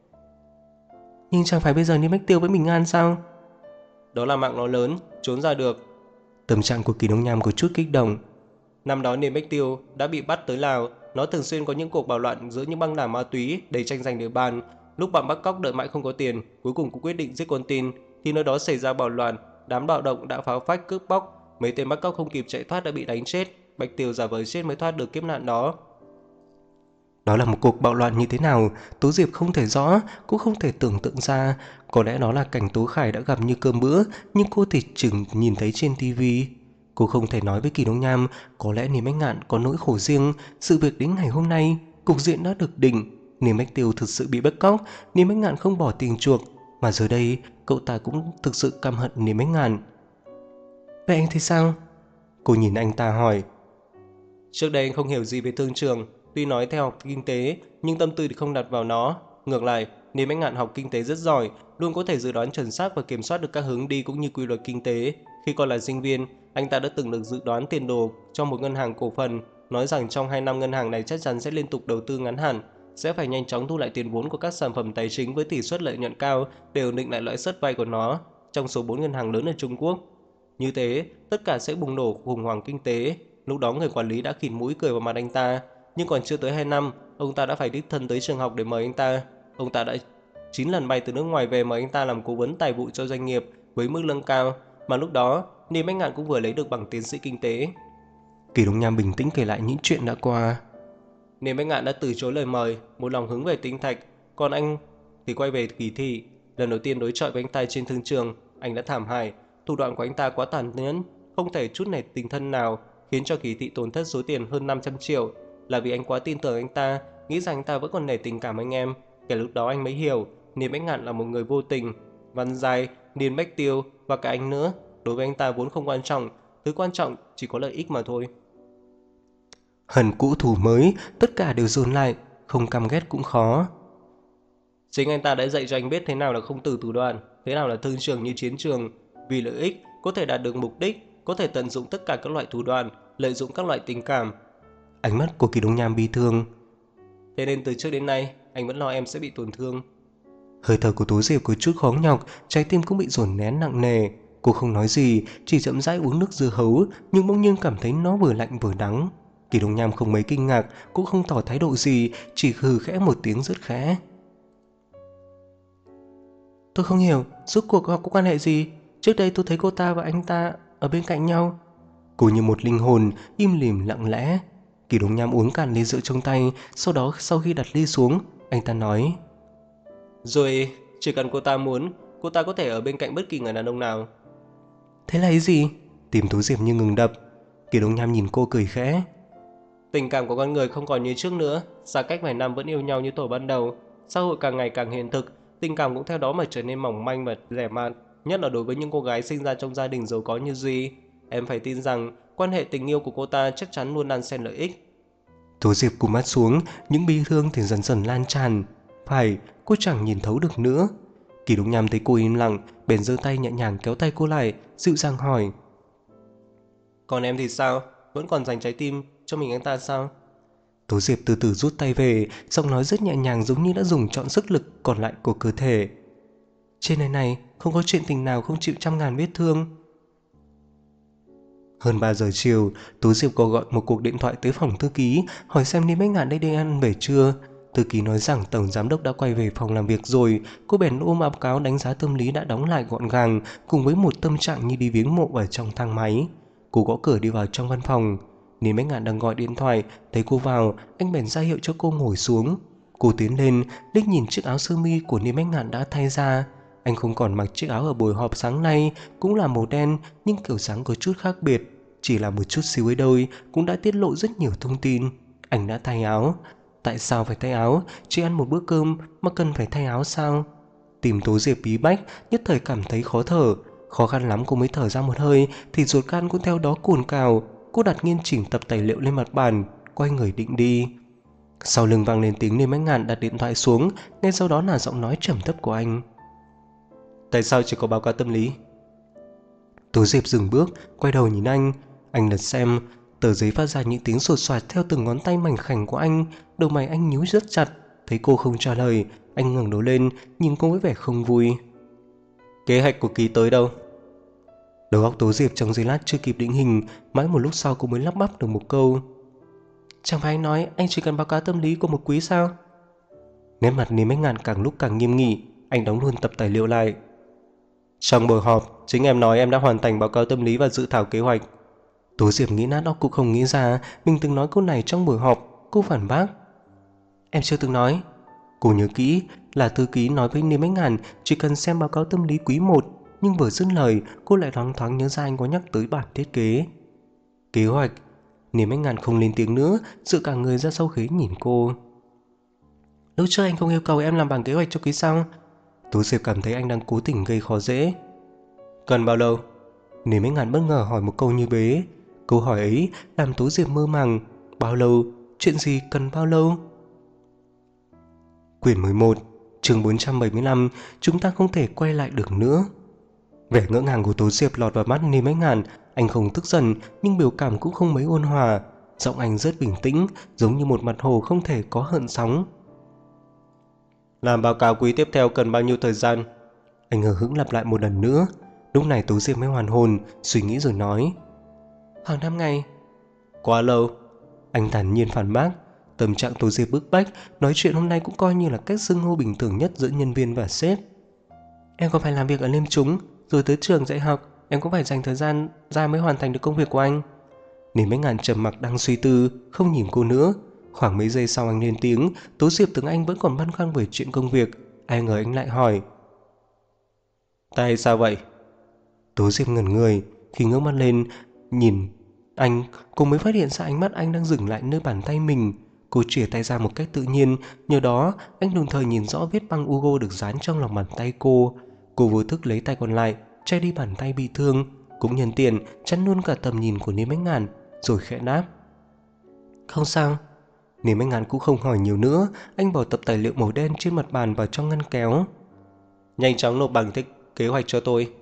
Nhưng chẳng phải bây giờ Niêm Bách Tiêu vẫn bình an sao? Đó là mạng nó lớn, trốn ra được. Tâm trạng của Kỳ Đông Nham có chút kích động. Năm đó Niêm Bách Tiêu đã bị bắt tới Lào. Nó thường xuyên có những cuộc bạo loạn giữa những băng đảng ma túy để tranh giành địa bàn. Lúc bọn bắt cóc đợi mãi không có tiền, cuối cùng cũng quyết định giết con tin. Thì nơi đó xảy ra bạo loạn, đám bạo động đã phá phách cướp bóc. Mấy tên bắt cóc không kịp chạy thoát đã bị đánh chết. Bạch Tiêu giả vờ chết mới thoát được kiếp nạn đó. Đó là một cuộc bạo loạn như thế nào, Tố Diệp không thể rõ, cũng không thể tưởng tượng ra. Có lẽ đó là cảnh Tố Khải đã gặp như cơm bữa, nhưng cô thì chừng nhìn thấy trên tivi. Cô không thể nói với Kỳ Đông Nham, có lẽ Niêm Bách Ngạn có nỗi khổ riêng. Sự việc đến ngày hôm nay, cục diện đã được định. Niêm Bách Tiêu thực sự bị bắt cóc, Niêm Bách Ngạn không bỏ tiền chuộc, mà giờ đây cậu ta cũng thực sự căm hận Niêm Bách Ngạn. Vậy anh thì sao? Cô nhìn anh ta hỏi. Trước đây anh không hiểu gì về thương trường, tuy nói theo học kinh tế nhưng tâm tư thì không đặt vào nó. Ngược lại, Niêm Bách Ngạn học kinh tế rất giỏi, luôn có thể dự đoán chuẩn xác và kiểm soát được các hướng đi cũng như quy luật kinh tế. Khi còn là sinh viên, anh ta đã từng được dự đoán tiền đồ trong một ngân hàng cổ phần, nói rằng trong 2 năm ngân hàng này chắc chắn sẽ liên tục đầu tư ngắn hạn, sẽ phải nhanh chóng thu lại tiền vốn của các sản phẩm tài chính với tỷ suất lợi nhuận cao để ổn định lại lãi suất vay của nó trong số 4 ngân hàng lớn ở Trung Quốc. Như thế, tất cả sẽ bùng nổ khủng hoảng kinh tế. Lúc đó người quản lý đã khịt mũi cười vào mặt anh ta, nhưng còn chưa tới 2 năm, ông ta đã phải đích thân tới trường học để mời anh ta. Ông ta đã 9 lần bay từ nước ngoài về mời anh ta làm cố vấn tài vụ cho doanh nghiệp với mức lương cao, mà lúc đó Niêm Bách Ngạn cũng vừa lấy được bằng tiến sĩ kinh tế. Kỳ Đông Nham bình tĩnh kể lại những chuyện đã qua. Niêm Bách Ngạn đã từ chối lời mời, một lòng hướng về tinh thạch, còn anh thì quay về kỳ thị. Lần đầu tiên đối chọi với anh ta trên thương trường, anh đã thảm hại. Thủ đoạn của anh ta quá tàn nhẫn, không thể chút nể tình thân nào, khiến cho kỳ thị tổn thất số tiền hơn 500 triệu. Là vì anh quá tin tưởng anh ta, nghĩ rằng anh ta vẫn còn nể tình cảm anh em. Kể lúc đó anh mới hiểu, Niêm Bách Ngạn là một người vô tình. Văn Giai, Niên Bách Tiêu và cả anh nữa, đối với anh ta vốn không quan trọng, thứ quan trọng chỉ có lợi ích mà thôi. Hận cũ thù mới, tất cả đều dồn lại, không căm ghét cũng khó. Chính anh ta đã dạy cho anh biết thế nào là không từ thủ đoạn, thế nào là thương trường như chiến trường. Vì lợi ích, có thể đạt được mục đích, có thể tận dụng tất cả các loại thủ đoạn, lợi dụng các loại tình cảm. Ánh mắt của Kỳ Đông Nham bi thương. Thế nên từ trước đến nay, anh vẫn lo em sẽ bị tổn thương. Hơi thở của Tố Diệp có chút khó nhọc, trái tim cũng bị dồn nén nặng nề. Cô không nói gì, chỉ chậm rãi uống nước dưa hấu, nhưng bỗng nhiên cảm thấy nó vừa lạnh vừa đắng. Kỳ Đông Nham không mấy kinh ngạc, cũng không tỏ thái độ gì, chỉ hừ khẽ một tiếng rất khẽ. Tôi không hiểu, rốt cuộc họ có quan hệ gì? Trước đây tôi thấy cô ta và anh ta ở bên cạnh nhau. Cô như một linh hồn, im lìm lặng lẽ. Kỳ Đông Nham uống cạn ly rượu trong tay, sau đó sau khi đặt ly xuống, anh ta nói. Rồi, chỉ cần cô ta muốn, cô ta có thể ở bên cạnh bất kỳ người đàn ông nào. Thế là ý gì? Tim Tố Diệp như ngừng đập. Kỳ Đông Nham nhìn cô cười khẽ. Tình cảm của con người không còn như trước nữa, xa cách vài năm vẫn yêu nhau như tổ ban đầu. Xã hội càng ngày càng hiện thực, tình cảm cũng theo đó mà trở nên mỏng manh và rẻ mạt, nhất là đối với những cô gái sinh ra trong gia đình giàu có như Duy. Em phải tin rằng quan hệ tình yêu của cô ta chắc chắn luôn đan xen lợi ích. Tố Diệp cụp mắt xuống, những bi thương thì dần dần lan tràn. Phải, cô chẳng nhìn thấu được nữa. Kỳ Đông Nham thấy cô im lặng, bèn giơ tay nhẹ nhàng kéo tay cô lại, dịu dàng hỏi. Còn em thì sao? Vẫn còn dành trái tim cho mình anh ta sao? Tố Diệp từ từ rút tay về, giọng nói rất nhẹ nhàng giống như đã dùng trọn sức lực còn lại của cơ thể. Trên này không có chuyện tình nào không chịu trăm ngàn vết thương. Hơn 3 giờ chiều, Tố Diệp có gọi một cuộc điện thoại tới phòng thư ký, hỏi xem Niêm Bách Ngạn đã đi ăn về chưa. Thư ký nói rằng tổng giám đốc đã quay về phòng làm việc rồi. Cô bèn ôm báo cáo đánh giá tâm lý đã đóng lại gọn gàng, cùng với một tâm trạng như đi viếng mộ ở trong thang máy. Cô gõ cửa đi vào trong văn phòng. Niêm Bách Ngạn đang gọi điện thoại, thấy cô vào, anh bèn ra hiệu cho cô ngồi xuống. Cô tiến lên, liếc nhìn chiếc áo sơ mi của Niêm Bách Ngạn đã thay ra. Anh không còn mặc chiếc áo ở buổi họp sáng nay, cũng là màu đen nhưng kiểu dáng có chút khác biệt. Chỉ là một chút xíu ấy đôi cũng đã tiết lộ rất nhiều thông tin. Anh đã thay áo. Tại sao phải thay áo? Chỉ ăn một bữa cơm mà cần phải thay áo sao? Tìm Tố Diệp bí bách, nhất thời cảm thấy khó thở. Khó khăn lắm cô mới thở ra một hơi thì ruột gan cũng theo đó cồn cào. Cô đặt nghiêm chỉnh tập tài liệu lên mặt bàn, quay người định đi. Sau lưng vang lên tiếng Niêm Bách Ngạn đặt điện thoại xuống, ngay sau đó là giọng nói trầm thấp của anh. Tại sao chỉ có báo cáo tâm lý? Tố Diệp dừng bước, quay đầu nhìn anh. Anh lật xem, tờ giấy phát ra những tiếng sột soạt theo từng ngón tay mảnh khảnh của anh. Đầu mày anh nhíu rất chặt. Thấy cô không trả lời, anh ngẩng đầu lên, nhìn cô với vẻ không vui. Kế hoạch của Ký tới đâu? Đầu óc Tố Diệp trong giây lát chưa kịp định hình, mãi một lúc sau cô mới lắp bắp được một câu. Chẳng phải anh nói anh chỉ cần báo cáo tâm lý của một quý sao? Nét mặt Niêm Bách Ngạn càng lúc càng nghiêm nghị, anh đóng luôn tập tài liệu lại. Trong buổi họp, chính em nói em đã hoàn thành báo cáo tâm lý và dự thảo kế hoạch. Tố Diệp nghĩ nát óc cũng không nghĩ ra mình từng nói câu này trong buổi họp. Cô phản bác. Em chưa từng nói. Cô nhớ kỹ là thư ký nói với Niêm Bách Ngạn chỉ cần xem báo cáo tâm lý quý 1, nhưng vừa dứt lời cô lại loáng thoáng nhớ ra anh có nhắc tới bản thiết kế. Kế hoạch. Niêm Bách Ngạn không lên tiếng nữa, dựa cả người ra sau ghế nhìn cô. Lúc trước anh không yêu cầu em làm bản kế hoạch cho quý sao? Tố Diệp cảm thấy anh đang cố tình gây khó dễ. Cần bao lâu? Niêm Bách Ngạn bất ngờ hỏi một câu như bế. Câu hỏi ấy làm Tố Diệp mơ màng. Bao lâu? Chuyện gì cần bao lâu? Quyển 11, chương 475, chúng ta không thể quay lại được nữa. Vẻ ngỡ ngàng của Tố Diệp lọt vào mắt Niêm Bách Ngạn. Anh không tức giận nhưng biểu cảm cũng không mấy ôn hòa. Giọng anh rất bình tĩnh, giống như một mặt hồ không thể có hận sóng. Làm báo cáo quý tiếp theo cần bao nhiêu thời gian? Anh hờ hững lặp lại một lần nữa. Lúc này Tố Diệp mới hoàn hồn, suy nghĩ rồi nói. Khoảng 5 ngày. Quá lâu. Anh thản nhiên phản bác. Tâm trạng Tố Diệp bức bách, nói chuyện hôm nay cũng coi như là cách xưng hô bình thường nhất giữa nhân viên và sếp. Em còn phải làm việc ở Liêm Chúng, rồi tới trường dạy học, em cũng phải dành thời gian ra mới hoàn thành được công việc của anh. Niêm Bách Ngạn trầm mặc đang suy tư, không nhìn cô nữa. Khoảng mấy giây sau anh lên tiếng. Tố Diệp tưởng anh vẫn còn băn khoăn về chuyện công việc, ai ngờ anh lại hỏi. Tại sao vậy? Tố Diệp ngẩn người, khi ngước mắt lên nhìn anh, cô mới phát hiện ra ánh mắt anh đang dừng lại nơi bàn tay mình. Cô chìa tay ra một cách tự nhiên, nhờ đó anh đồng thời nhìn rõ vết băng Hugo được dán trong lòng bàn tay cô. Cô vô thức lấy tay còn lại che đi bàn tay bị thương, cũng nhân tiện chắn luôn cả tầm nhìn của Niêm Bách Ngạn, rồi khẽ đáp. Không sao. Niêm Bách Ngạn cũng không hỏi nhiều nữa. Anh bỏ tập tài liệu màu đen trên mặt bàn vào trong ngăn kéo. Nhanh chóng nộp bản kế hoạch cho tôi.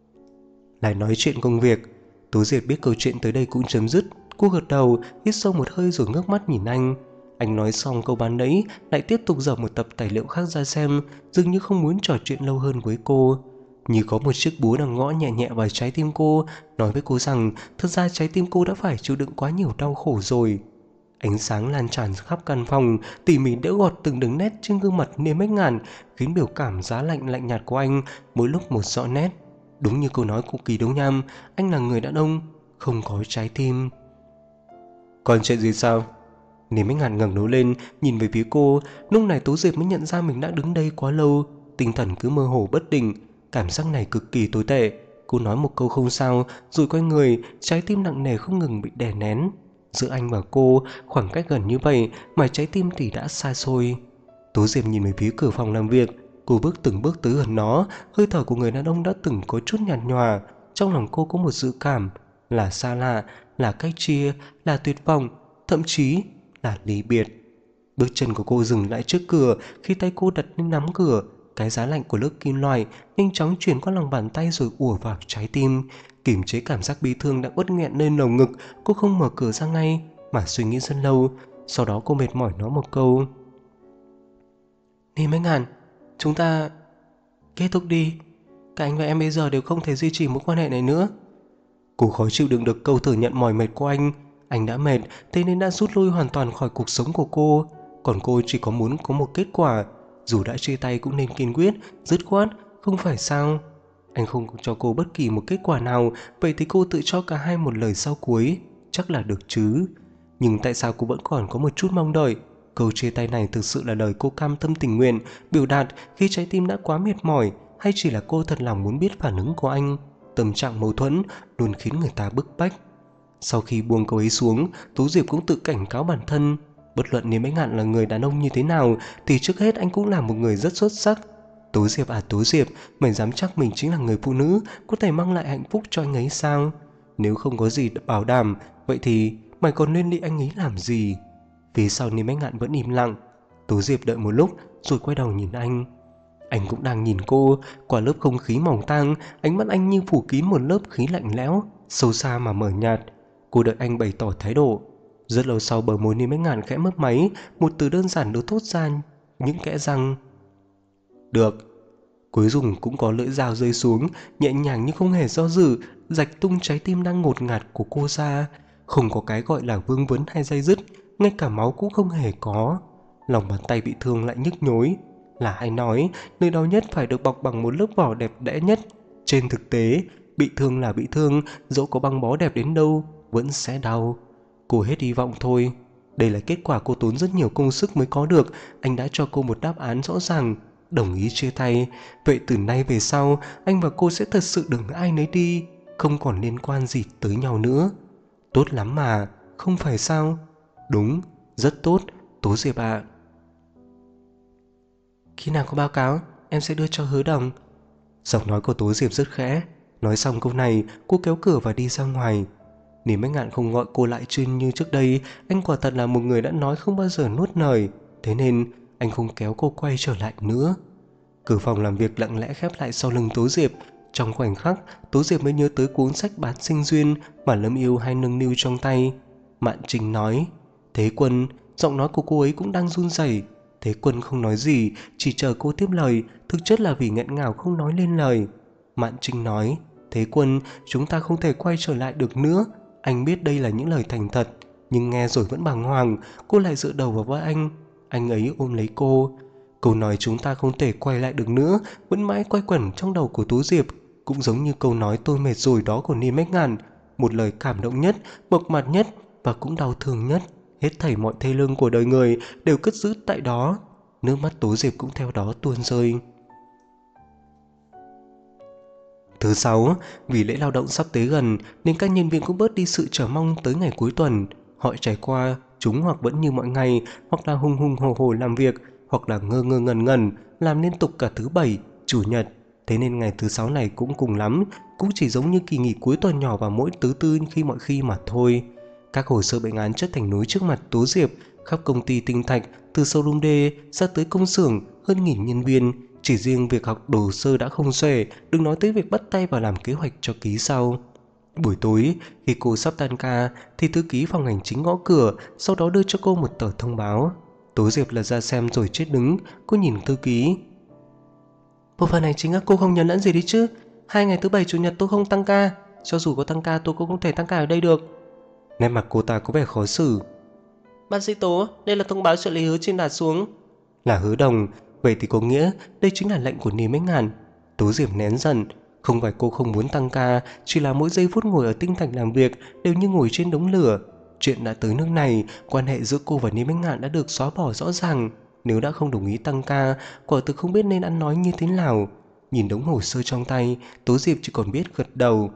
Lại nói chuyện công việc. Tố Diệp biết câu chuyện tới đây cũng chấm dứt. Cô gật đầu, hít sâu một hơi rồi ngước mắt nhìn anh. Anh nói xong câu bán nãy, lại tiếp tục dở một tập tài liệu khác ra xem, dường như không muốn trò chuyện lâu hơn với cô. Như có một chiếc búa đang gõ nhẹ nhẹ vào trái tim cô, nói với cô rằng thật ra trái tim cô đã phải chịu đựng quá nhiều đau khổ rồi. Ánh sáng lan tràn khắp căn phòng, tỉ mỉ đẽo gọt từng đường nét trên gương mặt Niêm Bách Ngạn, khiến biểu cảm giá lạnh lạnh nhạt của anh mỗi lúc một rõ nét. Đúng như câu nói của Kỳ Đấu Nham, anh là người đàn ông không có trái tim. Còn chuyện gì sao? Niêm Bách Ngạn ngẩng đầu lên, nhìn về phía cô. Lúc này Tố Diệp mới nhận ra mình đã đứng đây quá lâu, tinh thần cứ mơ hồ bất định. Cảm giác này cực kỳ tồi tệ. Cô nói một câu không sao, rồi quay người, trái tim nặng nề không ngừng bị đè nén. Giữa anh và cô, khoảng cách gần như vậy mà trái tim thì đã xa xôi. Tố Diệp nhìn về phía cửa phòng làm việc. Cô bước từng bước tới gần nó. Hơi thở của người đàn ông đã từng có chút nhạt nhòa. Trong lòng cô có một dự cảm là xa lạ, là cách chia, là tuyệt vọng, thậm chí là ly biệt. Bước chân của cô dừng lại trước cửa. Khi tay cô đặt lên nắm cửa, cái giá lạnh của lớp kim loại nhanh chóng chuyển qua lòng bàn tay rồi ùa vào trái tim. Kiềm chế cảm giác bi thương đã uất nghẹn lên lồng ngực, cô không mở cửa ra ngay mà suy nghĩ rất lâu. Sau đó cô mệt mỏi nói một câu. Niêm Bách Ngạn, chúng ta kết thúc đi. Cả anh và em bây giờ đều không thể duy trì mối quan hệ này nữa. Cô khó chịu đựng được câu thừa nhận mỏi mệt của anh. Anh đã mệt, thế nên đã rút lui hoàn toàn khỏi cuộc sống của cô. Còn cô chỉ có muốn có một kết quả. Dù đã chia tay cũng nên kiên quyết, dứt khoát, không phải sao? Anh không cho cô bất kỳ một kết quả nào. Vậy thì cô tự cho cả hai một lời sau cuối, chắc là được chứ. Nhưng tại sao cô vẫn còn có một chút mong đợi? Câu chia tay này thực sự là lời cô cam tâm tình nguyện biểu đạt khi trái tim đã quá mệt mỏi, hay chỉ là cô thật lòng muốn biết phản ứng của anh? Tâm trạng mâu thuẫn luôn khiến người ta bức bách. Sau khi buông câu ấy xuống, Tố Diệp cũng tự cảnh cáo bản thân. Bất luận Niêm Bách Ngạn là người đàn ông như thế nào thì trước hết anh cũng là một người rất xuất sắc. Tố Diệp à Tố Diệp, mày dám chắc mình chính là người phụ nữ có thể mang lại hạnh phúc cho anh ấy sao? Nếu không có gì bảo đảm, vậy thì mày còn nên đi anh ấy làm gì? Phía sau Niêm Bách Ngạn vẫn im lặng. Tố Diệp đợi một lúc rồi quay đầu nhìn anh. Anh cũng đang nhìn cô. Qua lớp không khí mỏng tang, ánh mắt anh như phủ kín một lớp khí lạnh lẽo, sâu xa mà mờ nhạt. Cô đợi anh bày tỏ thái độ. Rất lâu sau, bờ môi Niêm Bách Ngạn khẽ mấp máy, một từ đơn giản được thốt ra những kẽ răng. Được. Cuối cùng cũng có lưỡi dao rơi xuống, nhẹ nhàng nhưng không hề do dự, rạch tung trái tim đang ngột ngạt của cô ra. Không có cái gọi là vương vấn hay day dứt, ngay cả máu cũng không hề có. Lòng bàn tay bị thương lại nhức nhối. Là ai nói, nơi đau nhất phải được bọc bằng một lớp vỏ đẹp đẽ nhất. Trên thực tế, bị thương là bị thương, dẫu có băng bó đẹp đến đâu, vẫn sẽ đau. Cô hết hy vọng thôi. Đây là kết quả cô tốn rất nhiều công sức mới có được. Anh đã cho cô một đáp án rõ ràng, đồng ý chia tay. Vậy từ nay về sau, anh và cô sẽ thật sự đừng ai nấy đi, không còn liên quan gì tới nhau nữa. Tốt lắm mà, không phải sao? Đúng, rất tốt, Tố Diệp ạ. Khi nào có báo cáo, em sẽ đưa cho Hứa Đồng. Giọng nói của Tố Diệp rất khẽ. Nói xong câu này, cô kéo cửa và đi ra ngoài. Niềm Bách Ngạn không gọi cô lại chuyên như trước đây. Anh quả thật là một người đã nói không bao giờ nuốt lời. Thế nên anh không kéo cô quay trở lại nữa. Cửa phòng làm việc lặng lẽ khép lại sau lưng Tố Diệp. Trong khoảnh khắc, Tố Diệp mới nhớ tới cuốn sách Bán Sinh Duyên mà Lâm Yêu hay nâng niu trong tay. Mạn Trinh nói. Thế Quân, giọng nói của cô ấy cũng đang run rẩy. Thế Quân không nói gì, chỉ chờ cô tiếp lời, thực chất là vì nghẹn ngào không nói lên lời. Mạn Trinh nói. Thế Quân, chúng ta không thể quay trở lại được nữa. Anh biết đây là những lời thành thật, nhưng nghe rồi vẫn bàng hoàng. Cô lại dựa đầu vào vai anh. Anh ấy ôm lấy cô. Câu nói chúng ta không thể quay lại được nữa vẫn mãi quay quẩn trong đầu của Tố Diệp, cũng giống như câu nói tôi mệt rồi đó của Niêm Bách Ngạn. Một lời cảm động nhất, bộc mặt nhất và cũng đau thương nhất. Hết thảy mọi thê lương của đời người đều cất giữ tại đó. Nước mắt Tố Diệp cũng theo đó tuôn rơi. Thứ sáu, vì lễ lao động sắp tới gần nên các nhân viên cũng bớt đi sự chờ mong tới ngày cuối tuần. Họ trải qua chúng hoặc vẫn như mọi ngày, hoặc là hùng hùng hổ hổ làm việc, hoặc là ngơ ngơ ngẩn ngẩn làm liên tục cả thứ bảy, chủ nhật. Thế nên ngày thứ sáu này cũng cùng lắm, cũng chỉ giống như kỳ nghỉ cuối tuần nhỏ vào mỗi thứ tư khi mà thôi. Các hồ sơ bệnh án chất thành núi trước mặt Tố Diệp, khắp công ty tinh thạch, từ showroom D ra tới công xưởng, hơn nghìn nhân viên. Chỉ riêng việc học đồ sơ đã không xuể, đừng nói tới việc bắt tay vào làm kế hoạch cho ký sau. Buổi tối, khi cô sắp tan ca, thì thư ký phòng hành chính gõ cửa, sau đó đưa cho cô một tờ thông báo. Tố Diệp lật ra xem rồi chết đứng. Cô nhìn thư ký. Bộ phận hành chính các cô không nhầm lẫn gì đi chứ? 2 ngày thứ bảy chủ nhật tôi không tăng ca. Cho dù có tăng ca tôi cũng không thể tăng ca ở đây được. Nét mặt cô ta có vẻ khó xử. Bác sĩ Tố, đây là thông báo trợ lý Hứa trên đạt xuống. Là Hứa Đồng. Vậy thì có nghĩa đây chính là lệnh của Niêm Bách Ngạn. Tố Diệp nén giận. Không phải cô không muốn tăng ca, chỉ là mỗi giây phút ngồi ở tinh thạch làm việc đều như ngồi trên đống lửa. Chuyện đã tới nước này, quan hệ giữa cô và Niêm Bách Ngạn đã được xóa bỏ rõ ràng. Nếu đã không đồng ý tăng ca, quả thực không biết nên ăn nói như thế nào. Nhìn đống hồ sơ trong tay, Tố Diệp chỉ còn biết gật đầu.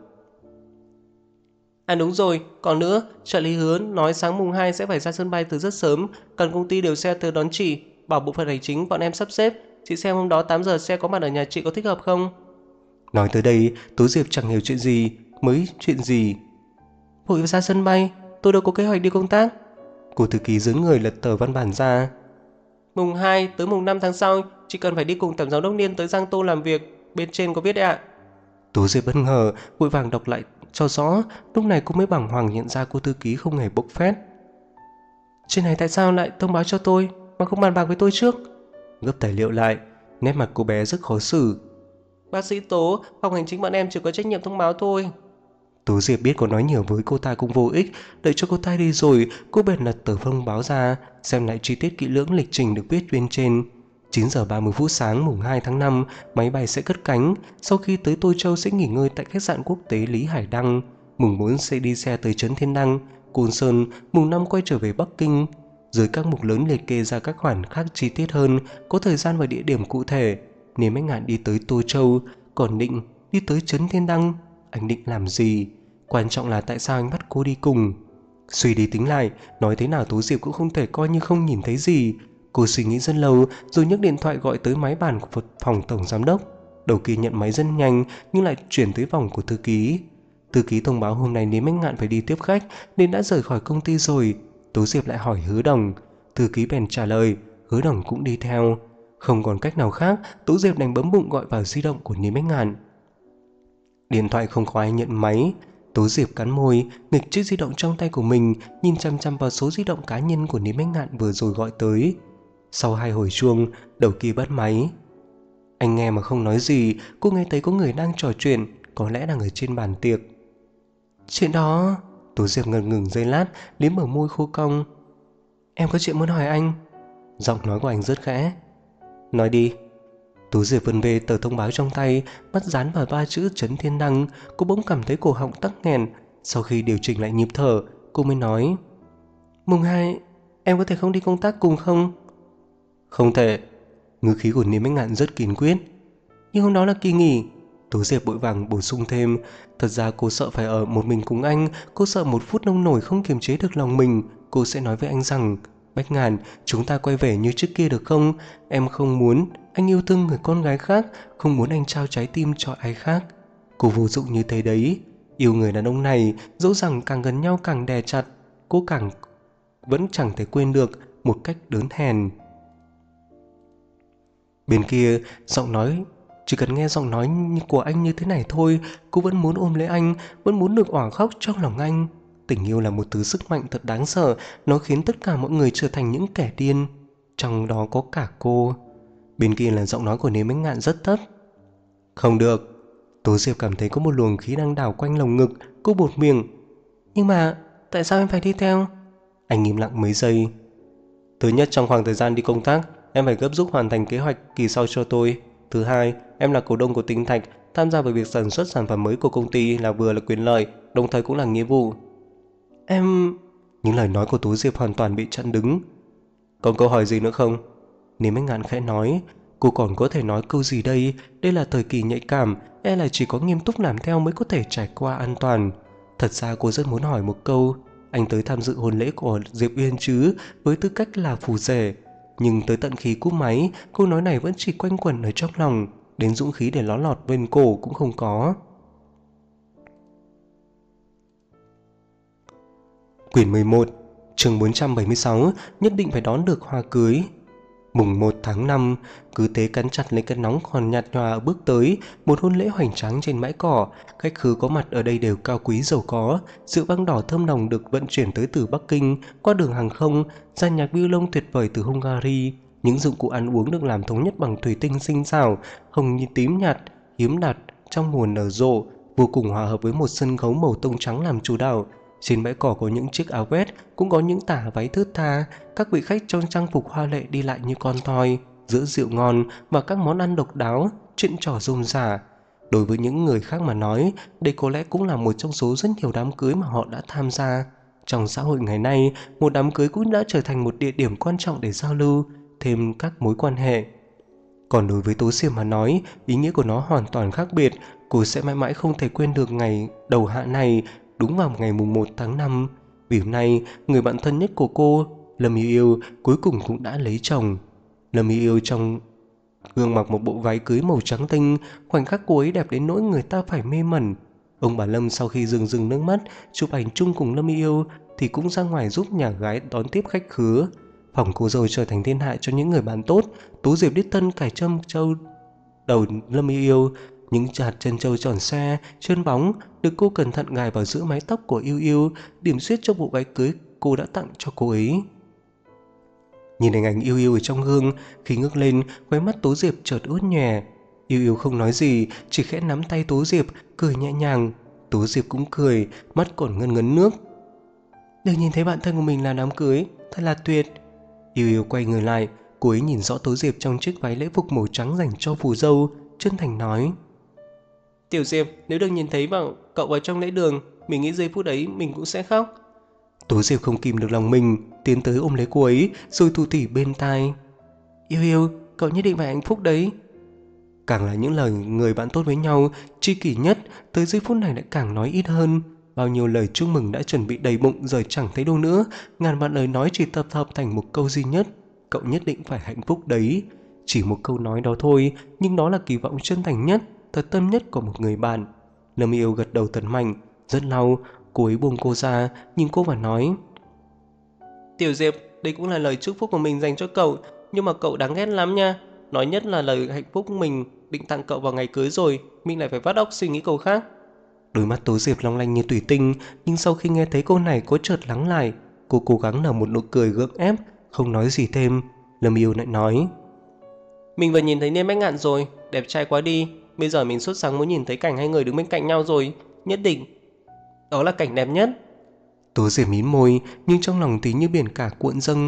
À đúng rồi, còn nữa, trợ lý Hứa nói sáng mùng 2 sẽ phải ra sân bay từ rất sớm, cần công ty điều xe tới đón chị, bảo bộ phận hành chính bọn em sắp xếp. Chị xem hôm đó 8 giờ xe có mặt ở nhà chị có thích hợp không? Nói tới đây, Tố Diệp chẳng hiểu chuyện gì, chuyện gì. Vội ra sân bay, tôi đâu có kế hoạch đi công tác. Cô thư ký dướn người lật tờ văn bản ra. Mùng 2 tới mùng 5 tháng sau, chị cần phải đi cùng tổng giám đốc Niên tới Giang Tô làm việc, bên trên có viết đấy ạ. Tố Diệp bất ngờ, vội vàng đọc lại cho rõ. Lúc này cô mới bàng hoàng nhận ra cô thư ký không hề bốc phét. Trên này tại sao lại thông báo cho tôi mà không bàn bạc với tôi trước? Gấp tài liệu lại, nét mặt cô bé rất khó xử. Bác sĩ Tố, phòng hành chính bọn em chỉ có trách nhiệm thông báo thôi. Tố Diệp biết có nói nhiều với cô ta cũng vô ích. Đợi cho cô ta đi rồi, cô bèn lật tờ thông báo ra, xem lại chi tiết kỹ lưỡng lịch trình được viết bên trên. 9 giờ 30 phút sáng mùng 2 tháng 5, máy bay sẽ cất cánh. Sau khi tới Tô Châu sẽ nghỉ ngơi tại khách sạn quốc tế Lý Hải Đăng. Mùng 4 sẽ đi xe tới Trấn Thiên Đăng, Côn Sơn. Mùng 5 quay trở về Bắc Kinh. Dưới các mục lớn liệt kê ra các khoản khác chi tiết hơn, có thời gian và địa điểm cụ thể. Niêm Bách Ngạn đi tới Tô Châu, còn Định đi tới Trấn Thiên Đăng. Anh định làm gì? Quan trọng là tại sao anh bắt cô đi cùng? Suy đi tính lại, nói thế nào Tố Diệp cũng không thể coi như không nhìn thấy gì. Cô suy nghĩ rất lâu rồi nhấc điện thoại gọi tới máy bàn của phòng tổng giám đốc. Đầu kia nhận máy rất nhanh nhưng lại chuyển tới phòng của thư ký. Thư ký thông báo hôm nay Lý Minh Ngạn phải đi tiếp khách nên đã rời khỏi công ty rồi. Tố Diệp lại hỏi Hứa Đồng. Thư ký bèn trả lời, Hứa Đồng cũng đi theo. Không còn cách nào khác, Tố Diệp đành bấm bụng gọi vào di động của Lý Minh Ngạn. Điện thoại không có ai nhận máy. Tố Diệp cắn môi, nghịch chiếc di động trong tay của mình, nhìn chăm chăm vào số di động cá nhân của Lý Minh Ngạn vừa rồi gọi tới. Sau 2 hồi chuông, đầu kia bắt máy. Anh nghe mà không nói gì, cô nghe thấy có người đang trò chuyện, có lẽ đang ở trên bàn tiệc. Chuyện đó... Tố Diệp ngần ngừng giây lát, liếm ở môi khô cong. Em có chuyện muốn hỏi anh. Giọng nói của anh rất khẽ. Nói đi. Tố Diệp vươn về tờ thông báo trong tay, mắt dán vào 3 chữ Trấn Thiên Đăng. Cô bỗng cảm thấy cổ họng tắc nghẹn. Sau khi điều chỉnh lại nhịp thở, cô mới nói, Mùng 2, em có thể không đi công tác cùng không? Không thể. Ngữ khí của Niêm Bách Ngạn rất kiên quyết. Nhưng hôm đó là kỳ nghỉ. Tố Diệp vội vàng bổ sung thêm. Thật ra cô sợ phải ở một mình cùng anh. Cô sợ một phút nông nổi không kiềm chế được lòng mình. Cô sẽ nói với anh rằng, Bách Ngạn, chúng ta quay về như trước kia được không? Em không muốn anh yêu thương người con gái khác, không muốn anh trao trái tim cho ai khác. Cô vô dụng như thế đấy. Yêu người đàn ông này, dẫu rằng càng gần nhau càng đè chặt, cô càng vẫn chẳng thể quên được một cách đớn hèn. Bên kia, giọng nói, chỉ cần nghe giọng nói của anh như thế này thôi, cô vẫn muốn ôm lấy anh, vẫn muốn được òa khóc trong lòng anh. Tình yêu là một thứ sức mạnh thật đáng sợ, nó khiến tất cả mọi người trở thành những kẻ điên, trong đó có cả cô. Bên kia là giọng nói của Niêm Bách Ngạn rất thấp. Không được. Tố Diệp cảm thấy có một luồng khí đang đảo quanh lồng ngực, cô buột miệng. Nhưng mà, tại sao em phải đi theo? Anh im lặng mấy giây. Thứ nhất, trong khoảng thời gian đi công tác, em phải gấp rút hoàn thành kế hoạch kỳ sau cho tôi. Thứ hai, em là cổ đông của Tinh Thạch, tham gia vào việc sản xuất sản phẩm mới của công ty là vừa là quyền lợi, đồng thời cũng là nghĩa vụ. Em... Những lời nói của Tố Diệp hoàn toàn bị chặn đứng. Còn câu hỏi gì nữa không? Niêm Bách Ngạn khẽ nói. Cô còn có thể nói câu gì đây? Đây là thời kỳ nhạy cảm, e là chỉ có nghiêm túc làm theo mới có thể trải qua an toàn. Thật ra cô rất muốn hỏi một câu. Anh tới tham dự hôn lễ của Diệp Uyên chứ, với tư cách là phù rể. Nhưng tới tận khi cúp máy, câu nói này vẫn chỉ quanh quẩn ở trong lòng, đến dũng khí để ló lọt bên cổ cũng không có. Quyển 11, chương 476, nhất định phải đón được hoa cưới. Mùng 1 tháng 5, cứ thế cắn chặt lấy cái nóng còn nhạt nhòa bước tới, một hôn lễ hoành tráng trên bãi cỏ. Khách khứa có mặt ở đây đều cao quý giàu có, rượu vang đỏ thơm nồng được vận chuyển tới từ Bắc Kinh qua đường hàng không, dàn nhạc violon tuyệt vời từ Hungary, những dụng cụ ăn uống được làm thống nhất bằng thủy tinh tinh xảo, hồng như tím nhạt, hiếm đạt trong mùa nở rộ, vô cùng hòa hợp với một sân khấu màu tông trắng làm chủ đạo. Trên bãi cỏ có những chiếc áo vest, cũng có những tà váy thướt tha. Các vị khách trong trang phục hoa lệ đi lại như con thoi, giữa rượu ngon và các món ăn độc đáo, chuyện trò rôm rả. Đối với những người khác mà nói, đây có lẽ cũng là một trong số rất nhiều đám cưới mà họ đã tham gia. Trong xã hội ngày nay, một đám cưới cũng đã trở thành một địa điểm quan trọng để giao lưu, thêm các mối quan hệ. Còn đối với Tố Diệp mà nói, ý nghĩa của nó hoàn toàn khác biệt. Cô sẽ mãi mãi không thể quên được ngày đầu hạ này, đúng vào ngày mùng 1 tháng 5. Vì hôm nay, người bạn thân nhất của cô, Lâm Yêu Yêu, cuối cùng cũng đã lấy chồng. Lâm Yêu Yêu trong gương mặc một bộ váy cưới màu trắng tinh, khoảnh khắc cô ấy đẹp đến nỗi người ta phải mê mẩn. Ông bà Lâm sau khi rưng rưng nước mắt chụp ảnh chung cùng Lâm Yêu Yêu thì cũng ra ngoài giúp nhà gái đón tiếp khách khứa. Phòng cô dâu trở thành thiên hạ cho những người bạn tốt. Tố Diệp đích thân cài châm châu đầu Lâm Yêu Yêu, những hạt chân châu tròn xe, trơn bóng được cô cẩn thận gài vào giữa mái tóc của Yêu Yêu, điểm xuyết cho bộ váy cưới cô đã tặng cho cô ấy. Nhìn hình ảnh Yêu Yêu ở trong gương, khi ngước lên, khóe mắt Tố Diệp chợt ướt nhòe. Yêu Yêu không nói gì, chỉ khẽ nắm tay Tố Diệp, cười nhẹ nhàng. Tố Diệp cũng cười, mắt còn ngấn ngấn nước. Được nhìn thấy bạn thân của mình làm đám cưới, thật là tuyệt. Yêu Yêu quay người lại, cô ấy nhìn rõ Tố Diệp trong chiếc váy lễ phục màu trắng dành cho phù dâu, chân thành nói: Tiểu Diệp, nếu được nhìn thấy cậu vào trong lễ đường, mình nghĩ giây phút ấy mình cũng sẽ khóc. Tố Diệp không kìm được lòng mình, tiến tới ôm lấy cô ấy, rồi thủ thỉ bên tai: Yêu Yêu, cậu nhất định phải hạnh phúc đấy. Càng là những lời người bạn tốt với nhau, tri kỷ nhất, tới giây phút này lại càng nói ít hơn. Bao nhiêu lời chúc mừng đã chuẩn bị đầy bụng giờ chẳng thấy đâu nữa, ngàn vạn lời nói chỉ tập hợp thành một câu duy nhất: cậu nhất định phải hạnh phúc đấy. Chỉ một câu nói đó thôi, nhưng đó là kỳ vọng chân thành nhất, thật tâm nhất của một người bạn. Lâm Yêu gật đầu thật mạnh. Rất lâu, cô ấy buông cô ra, nhìn cô và nói: Tiểu Diệp, đây cũng là lời chúc phúc của mình dành cho cậu, nhưng mà cậu đáng ghét lắm nha. Nói nhất là lời hạnh phúc mình định tặng cậu vào ngày cưới rồi, mình lại phải vắt óc suy nghĩ câu khác. Đôi mắt Tố Diệp long lanh như thủy tinh, nhưng sau khi nghe thấy câu này cô chợt lắng lại. Cô cố gắng nở một nụ cười gượng ép, không nói gì thêm. Lâm Yêu lại nói: Mình vừa nhìn thấy Niên Bách Ngạn rồi, đẹp trai quá đi. Bây giờ mình sốt sắng muốn nhìn thấy cảnh hai người đứng bên cạnh nhau rồi, nhất định đó là cảnh đẹp nhất. Tố Diệp mím môi, nhưng trong lòng tí như biển cả cuộn dâng.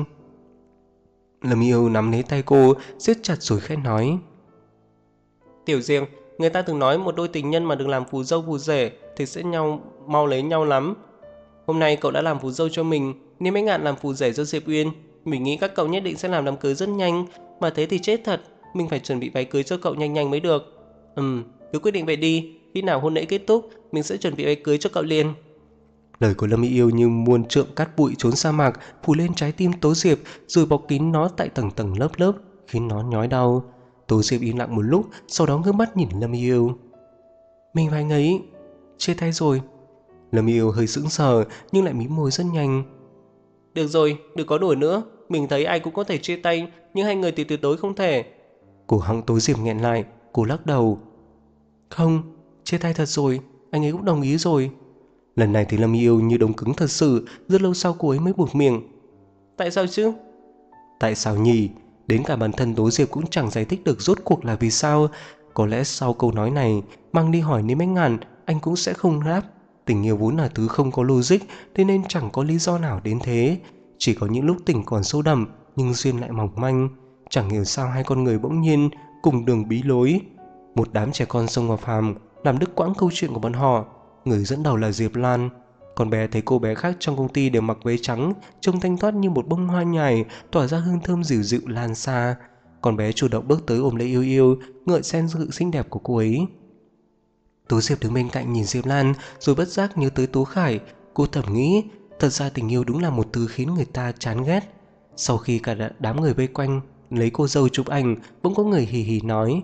Lâm Yêu nắm lấy tay cô, siết chặt rồi khẽ nói: Tiểu Diệp, người ta từng nói một đôi tình nhân mà đừng làm phù dâu phù rể thì sẽ mau lấy nhau lắm. Hôm nay cậu đã làm phù dâu cho mình, Niên Bách Ngạn làm phù rể cho Diệp Uyên. Mình nghĩ các cậu nhất định sẽ làm đám cưới rất nhanh, mà thế thì chết thật. Mình phải chuẩn bị váy cưới cho cậu nhanh nhanh mới được. Cứ quyết định vậy đi, khi nào hôn lễ kết thúc, mình sẽ chuẩn bị váy cưới cho cậu liền. Lời của Lâm Yêu như muôn trượng cát bụi trốn sa mạc, phủ lên trái tim Tố Diệp, rồi bọc kín nó tại tầng tầng lớp lớp, khiến nó nhói đau. Tố Diệp im lặng một lúc, sau đó ngước mắt nhìn Lâm Yêu. Mình và anh ấy chia tay rồi. Lâm Yêu hơi sững sờ, nhưng lại mím môi rất nhanh. Được rồi, đừng có đùa nữa. Mình thấy ai cũng có thể chia tay, nhưng hai người thì tuyệt đối không thể. Cổ họng Tố Diệp nghẹn lại, cô lắc đầu. Không, chia tay thật rồi, anh ấy cũng đồng ý rồi. Lần này thì Lâm Yêu như đông cứng thật sự, rất lâu sau cô ấy mới buột miệng. Tại sao chứ? Tại sao nhỉ? Đến cả bản thân Tố Diệp cũng chẳng giải thích được rốt cuộc là vì sao. Có lẽ sau câu nói này, mang đi hỏi Niên Bách Ngạn, anh cũng sẽ không đáp. Tình yêu vốn là thứ không có logic, thế nên chẳng có lý do nào đến thế. Chỉ có những lúc tình còn sâu đậm, nhưng duyên lại mỏng manh. Chẳng hiểu sao hai con người bỗng nhiên cùng đường bí lối. Một đám trẻ con xông vào phàm, làm đứt quãng câu chuyện của bọn họ. Người dẫn đầu là Diệp Lan. Con bé thấy cô bé khác trong công ty đều mặc váy trắng, trông thanh thoát như một bông hoa nhài, tỏa ra hương thơm dịu dịu lan xa. Con bé chủ động bước tới ôm lấy Yêu Yêu, ngợi khen sự xinh đẹp của cô ấy. Tố Diệp đứng bên cạnh nhìn Diệp Lan, rồi bất giác nhớ tới Tố Khải. Cô thầm nghĩ, thật ra tình yêu đúng là một thứ khiến người ta chán ghét. Sau khi cả đám người vây quanh lấy cô dâu chụp ảnh, bỗng có người hì hì nói: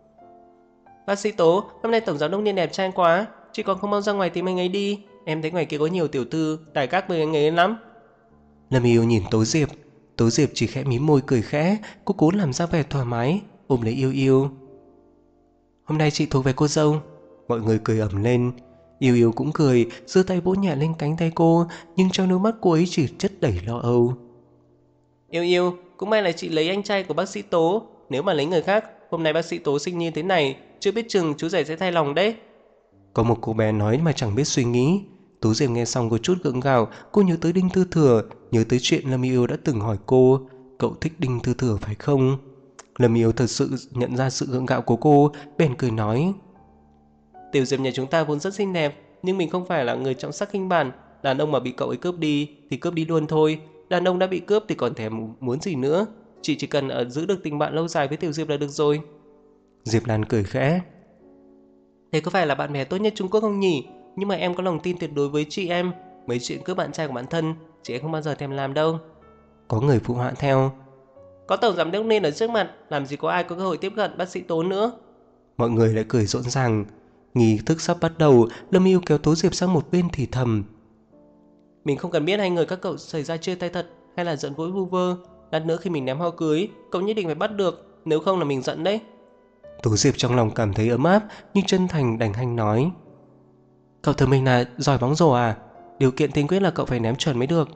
Bác sĩ Tố, hôm nay tổng giám đốc Niên đẹp trai quá, chị còn không mau ra ngoài tìm anh ấy đi. Em thấy ngoài kia có nhiều tiểu thư đài các với anh ấy lắm. Lâm Yêu nhìn Tố Diệp chỉ khẽ mím môi cười khẽ. Cô cố làm ra vẻ thoải mái, ôm lấy Yêu Yêu. Hôm nay chị thuộc về cô dâu. Mọi người cười ầm lên. Yêu Yêu cũng cười, giơ tay vỗ nhẹ lên cánh tay cô, nhưng trong đôi mắt cô ấy chỉ chất đầy lo âu. Yêu Yêu, cũng may là chị lấy anh trai của bác sĩ Tố. Nếu mà lấy người khác, hôm nay bác sĩ Tố sinh như thế này, chưa biết chừng chú rể sẽ thay lòng đấy. Có một cô bé nói mà chẳng biết suy nghĩ. Tú Diệp nghe xong có chút gượng gạo. Cô nhớ tới Đinh Tư Thừa, nhớ tới chuyện Lâm Yêu đã từng hỏi cô: cậu thích Đinh Tư Thừa phải không? Lâm Yêu thật sự nhận ra sự gượng gạo của cô, bèn cười nói: Tiểu Diệp nhà chúng ta vốn rất xinh đẹp, nhưng mình không phải là người trọng sắc khinh bạc. Đàn ông mà bị cậu ấy cướp đi thì cướp đi luôn thôi. Đàn ông đã bị cướp thì còn thèm muốn gì nữa. Chị chỉ cần giữ được tình bạn lâu dài với Tiểu Diệp là được rồi. Diệp Lan cười khẽ: Thế có phải là bạn bè tốt nhất Trung Quốc không nhỉ? Nhưng mà em có lòng tin tuyệt đối với chị em. Mấy chuyện cướp bạn trai của bản thân, chị em không bao giờ thèm làm đâu. Có người phụ họa theo: Có tổng giám đốc Nên ở trước mặt, làm gì có ai có cơ hội tiếp cận bác sĩ Tố nữa. Mọi người lại cười rộn ràng. Nghi thức sắp bắt đầu. Lâm Yêu kéo Tố Diệp sang một bên thì thầm: Mình không cần biết hai người các cậu xảy ra chia tay thật hay là giận vỗi vu vơ. Lát nữa khi mình ném hoa cưới, cậu nhất định phải bắt được, nếu không là mình giận đấy. Tố Diệp trong lòng cảm thấy ấm áp, nhưng chân thành đành hanh nói: cậu tưởng mình là giỏi bóng rổ à? Điều kiện tiên quyết là cậu phải ném chuẩn mới được.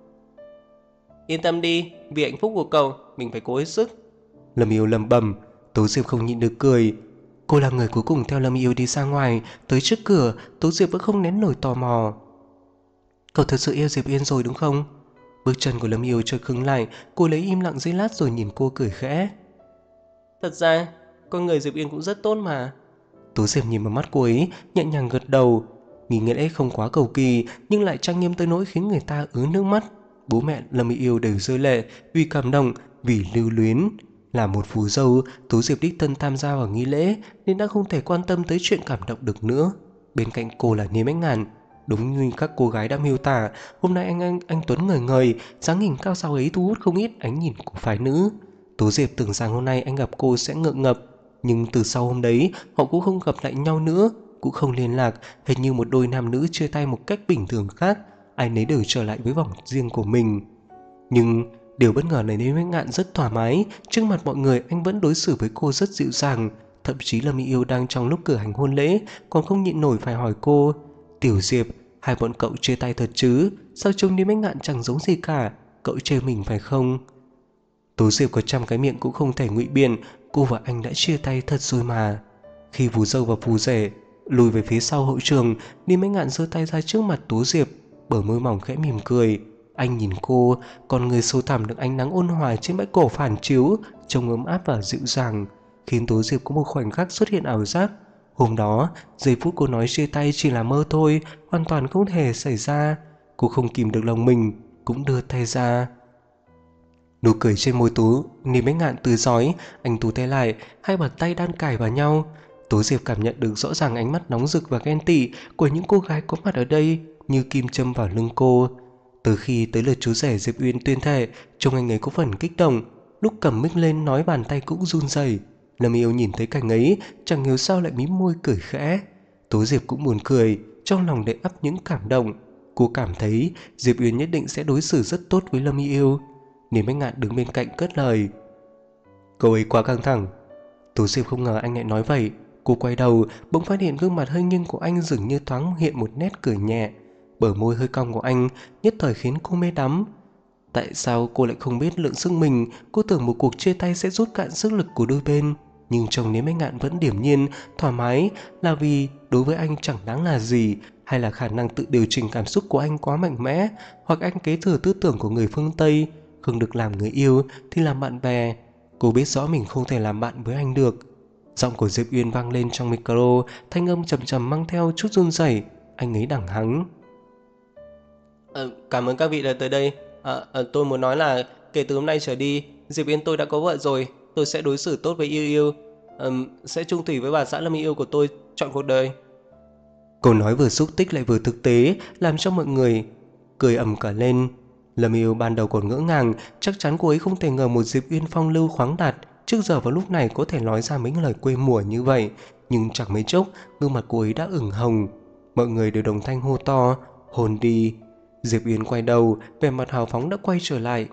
Yên tâm đi, vì hạnh phúc của cậu, mình phải cố hết sức. Lâm Yêu lẩm bẩm. Tố Diệp không nhịn được cười. Cô là người cuối cùng theo Lâm Yêu đi ra ngoài. Tới trước cửa, Tố Diệp vẫn không nén nổi tò mò. Cậu thật sự yêu Diệp Yên rồi đúng không? Bước chân của Lâm Yêu chợt khựng lại. Cô lấy im lặng giây lát rồi nhìn cô cười khẽ: Thật ra, con người Diệp Yên cũng rất tốt mà. Tố Diệp nhìn vào mắt cô ấy, nhẹ nhàng gật đầu. Nghi nghĩa lẽ không quá cầu kỳ, nhưng lại trang nghiêm tới nỗi khiến người ta ứa nước mắt. Bố mẹ Lâm Yêu đều rơi lệ vì cảm động, vì lưu luyến. Là một phù dâu, Tố Diệp đích thân tham gia vào nghi lễ nên đã không thể quan tâm tới chuyện cảm động được nữa. Bên cạnh cô là Niên Bách Ngạn. Đúng như các cô gái đã miêu tả, hôm nay anh Tuấn ngời ngời, dáng hình cao ráo ấy thu hút không ít ánh nhìn của phái nữ. Tố Diệp tưởng rằng hôm nay anh gặp cô sẽ ngượng ngập, nhưng từ sau hôm đấy họ cũng không gặp lại nhau nữa, cũng không liên lạc, hệt như một đôi nam nữ chia tay một cách bình thường khác, ai nấy đều trở lại với vòng riêng của mình. Nhưng điều bất ngờ này đến với Ngạn rất thoải mái, trước mặt mọi người anh vẫn đối xử với cô rất dịu dàng, thậm chí là Mỹ Yêu đang trong lúc cử hành hôn lễ còn không nhịn nổi phải hỏi cô: "Tiểu Diệp, hai bọn cậu chia tay thật chứ? Sao trông đi mấy Ngạn chẳng giống gì cả, cậu chê mình phải không?" Tố Diệp có trăm cái miệng cũng không thể ngụy biện, cô và anh đã chia tay thật rồi mà. Khi vú dâu và vú rể lùi về phía sau hậu trường, Đi Mấy Ngạn giơ tay ra trước mặt Tố Diệp, bờ môi mỏng khẽ mỉm cười. Anh nhìn cô, con người sâu thẳm được ánh nắng ôn hòa trên bãi cổ phản chiếu, trông ấm áp và dịu dàng, khiến Tố Diệp có một khoảnh khắc xuất hiện ảo giác. Hôm đó, giây phút cô nói chia tay chỉ là mơ thôi, hoàn toàn không thể xảy ra. Cô không kìm được lòng mình, cũng đưa tay ra. Nụ cười trên môi Tú Ni Mấy Ngạn tươi rói, anh tú tay lại, hai bàn tay đan cài vào nhau. Tố Diệp cảm nhận được rõ ràng ánh mắt nóng rực và ghen tị của những cô gái có mặt ở đây như kim châm vào lưng cô. Từ khi tới lượt chú rể Diệp Uyên tuyên thệ, trông anh ấy có phần kích động, lúc cầm mic lên nói bàn tay cũng run rẩy. Lâm Yêu nhìn thấy cảnh ấy, chẳng hiểu sao lại mím môi cười khẽ. Tố Diệp cũng buồn cười, trong lòng đầy ắp những cảm động. Cô cảm thấy Diệp Uyên nhất định sẽ đối xử rất tốt với Lâm Yêu. Nên Bách Ngạn đứng bên cạnh cất lời: "Cậu ấy quá căng thẳng." Tố Diệp không ngờ anh lại nói vậy. Cô quay đầu, bỗng phát hiện gương mặt hơi nghiêng của anh dường như thoáng hiện một nét cười nhẹ. Bờ môi hơi cong của anh nhất thời khiến cô mê đắm. Tại sao cô lại không biết lượng sức mình? Cô tưởng một cuộc chia tay sẽ rút cạn sức lực của đôi bên, nhưng chồng Nếm Bách Ngạn vẫn điềm nhiên, thoải mái, là vì đối với anh chẳng đáng là gì, hay là khả năng tự điều chỉnh cảm xúc của anh quá mạnh mẽ, hoặc anh kế thừa tư tưởng của người phương Tây, không được làm người yêu thì làm bạn bè. Cô biết rõ mình không thể làm bạn với anh được. Giọng của Diệp Uyên vang lên trong micro, thanh âm trầm trầm mang theo chút run rẩy. Anh ấy đẳng hắng: Cảm ơn các vị đã tới đây. Tôi muốn nói là kể từ hôm nay trở đi, Diệp Yên tôi đã có vợ rồi. Tôi sẽ đối xử tốt với Yêu Yêu, sẽ chung thủy với bà xã Lâm Yêu của tôi trọn cuộc đời. Câu nói vừa xúc tích lại vừa thực tế, làm cho mọi người cười ầm cả lên. Lâm Yêu ban đầu còn ngỡ ngàng, chắc chắn cô ấy không thể ngờ một Diệp Uyên phong lưu khoáng đạt trước giờ vào lúc này có thể nói ra mấy lời quê mùa như vậy. Nhưng chẳng mấy chốc, gương mặt cô ấy đã ửng hồng. Mọi người đều đồng thanh hô to: "Hôn đi!" Diệp Uyên quay đầu, vẻ mặt hào phóng đã quay trở lại.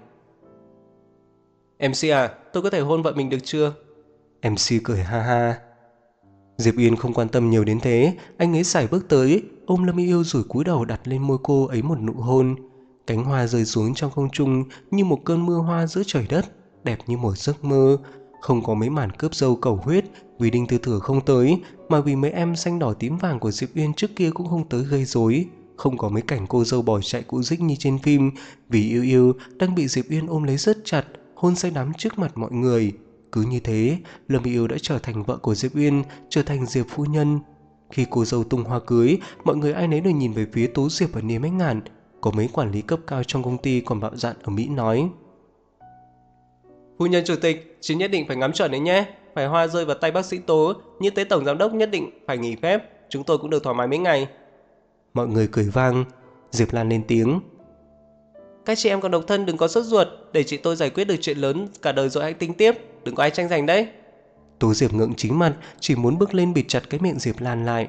MC à, tôi có thể hôn vợ mình được chưa? MC cười ha ha. Diệp Uyên không quan tâm nhiều đến thế, anh ấy sải bước tới, ôm Lâm Yêu rồi cúi đầu đặt lên môi cô ấy một nụ hôn. Cánh hoa rơi xuống trong không trung như một cơn mưa hoa giữa trời đất, đẹp như một giấc mơ. Không có mấy màn cướp dâu cầu huyết vì Đinh Tư Thừa không tới, mà vì mấy em xanh đỏ tím vàng của Diệp Uyên trước kia cũng không tới gây rối. Không có mấy cảnh cô dâu bỏ chạy cũ dích như trên phim, vì Yêu Yêu đang bị Diệp Uyên ôm lấy rất chặt, hôn say đắm trước mặt mọi người. Cứ như thế, Lâm Yêu đã trở thành vợ của Diệp Uyên, trở thành Diệp phu nhân. Khi cô dâu tung hoa cưới, mọi người ai nấy đều nhìn về phía Tố Diệp và Niêm Bách Ngạn. Có mấy quản lý cấp cao trong công ty còn bạo dạn ở Mỹ nói: Phu nhân chủ tịch, chị nhất định phải ngắm chuẩn đấy nhé. Phải hoa rơi vào tay bác sĩ Tố, như tế tổng giám đốc nhất định phải nghỉ phép. Chúng tôi cũng được thoải mái mấy ngày. Mọi người cười vang. Diệp Lan lên tiếng: Các chị em còn độc thân đừng có sốt ruột, để chị tôi giải quyết được chuyện lớn cả đời rồi hãy tính tiếp, đừng có ai tranh giành đấy. Tố Diệp ngượng chính mặt, chỉ muốn bước lên bịt chặt cái miệng Diệp Lan lại.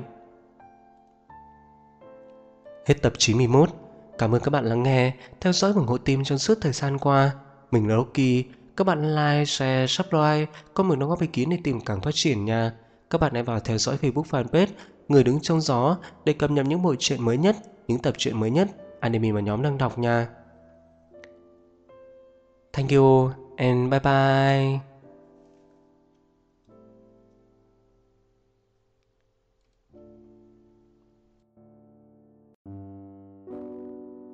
Hết tập 91. Cảm ơn các bạn lắng nghe, theo dõi và ủng hộ team trong suốt thời gian qua. Mình là Rocky. Các bạn like, share, subscribe, comment đóng góp ý kiến để tìm càng phát triển nha. Các bạn hãy vào theo dõi Facebook fanpage Người Đứng Trong Gió để cập nhật những bộ truyện mới nhất, những tập truyện mới nhất anime mà nhóm đang đọc nha. Thank you and bye bye.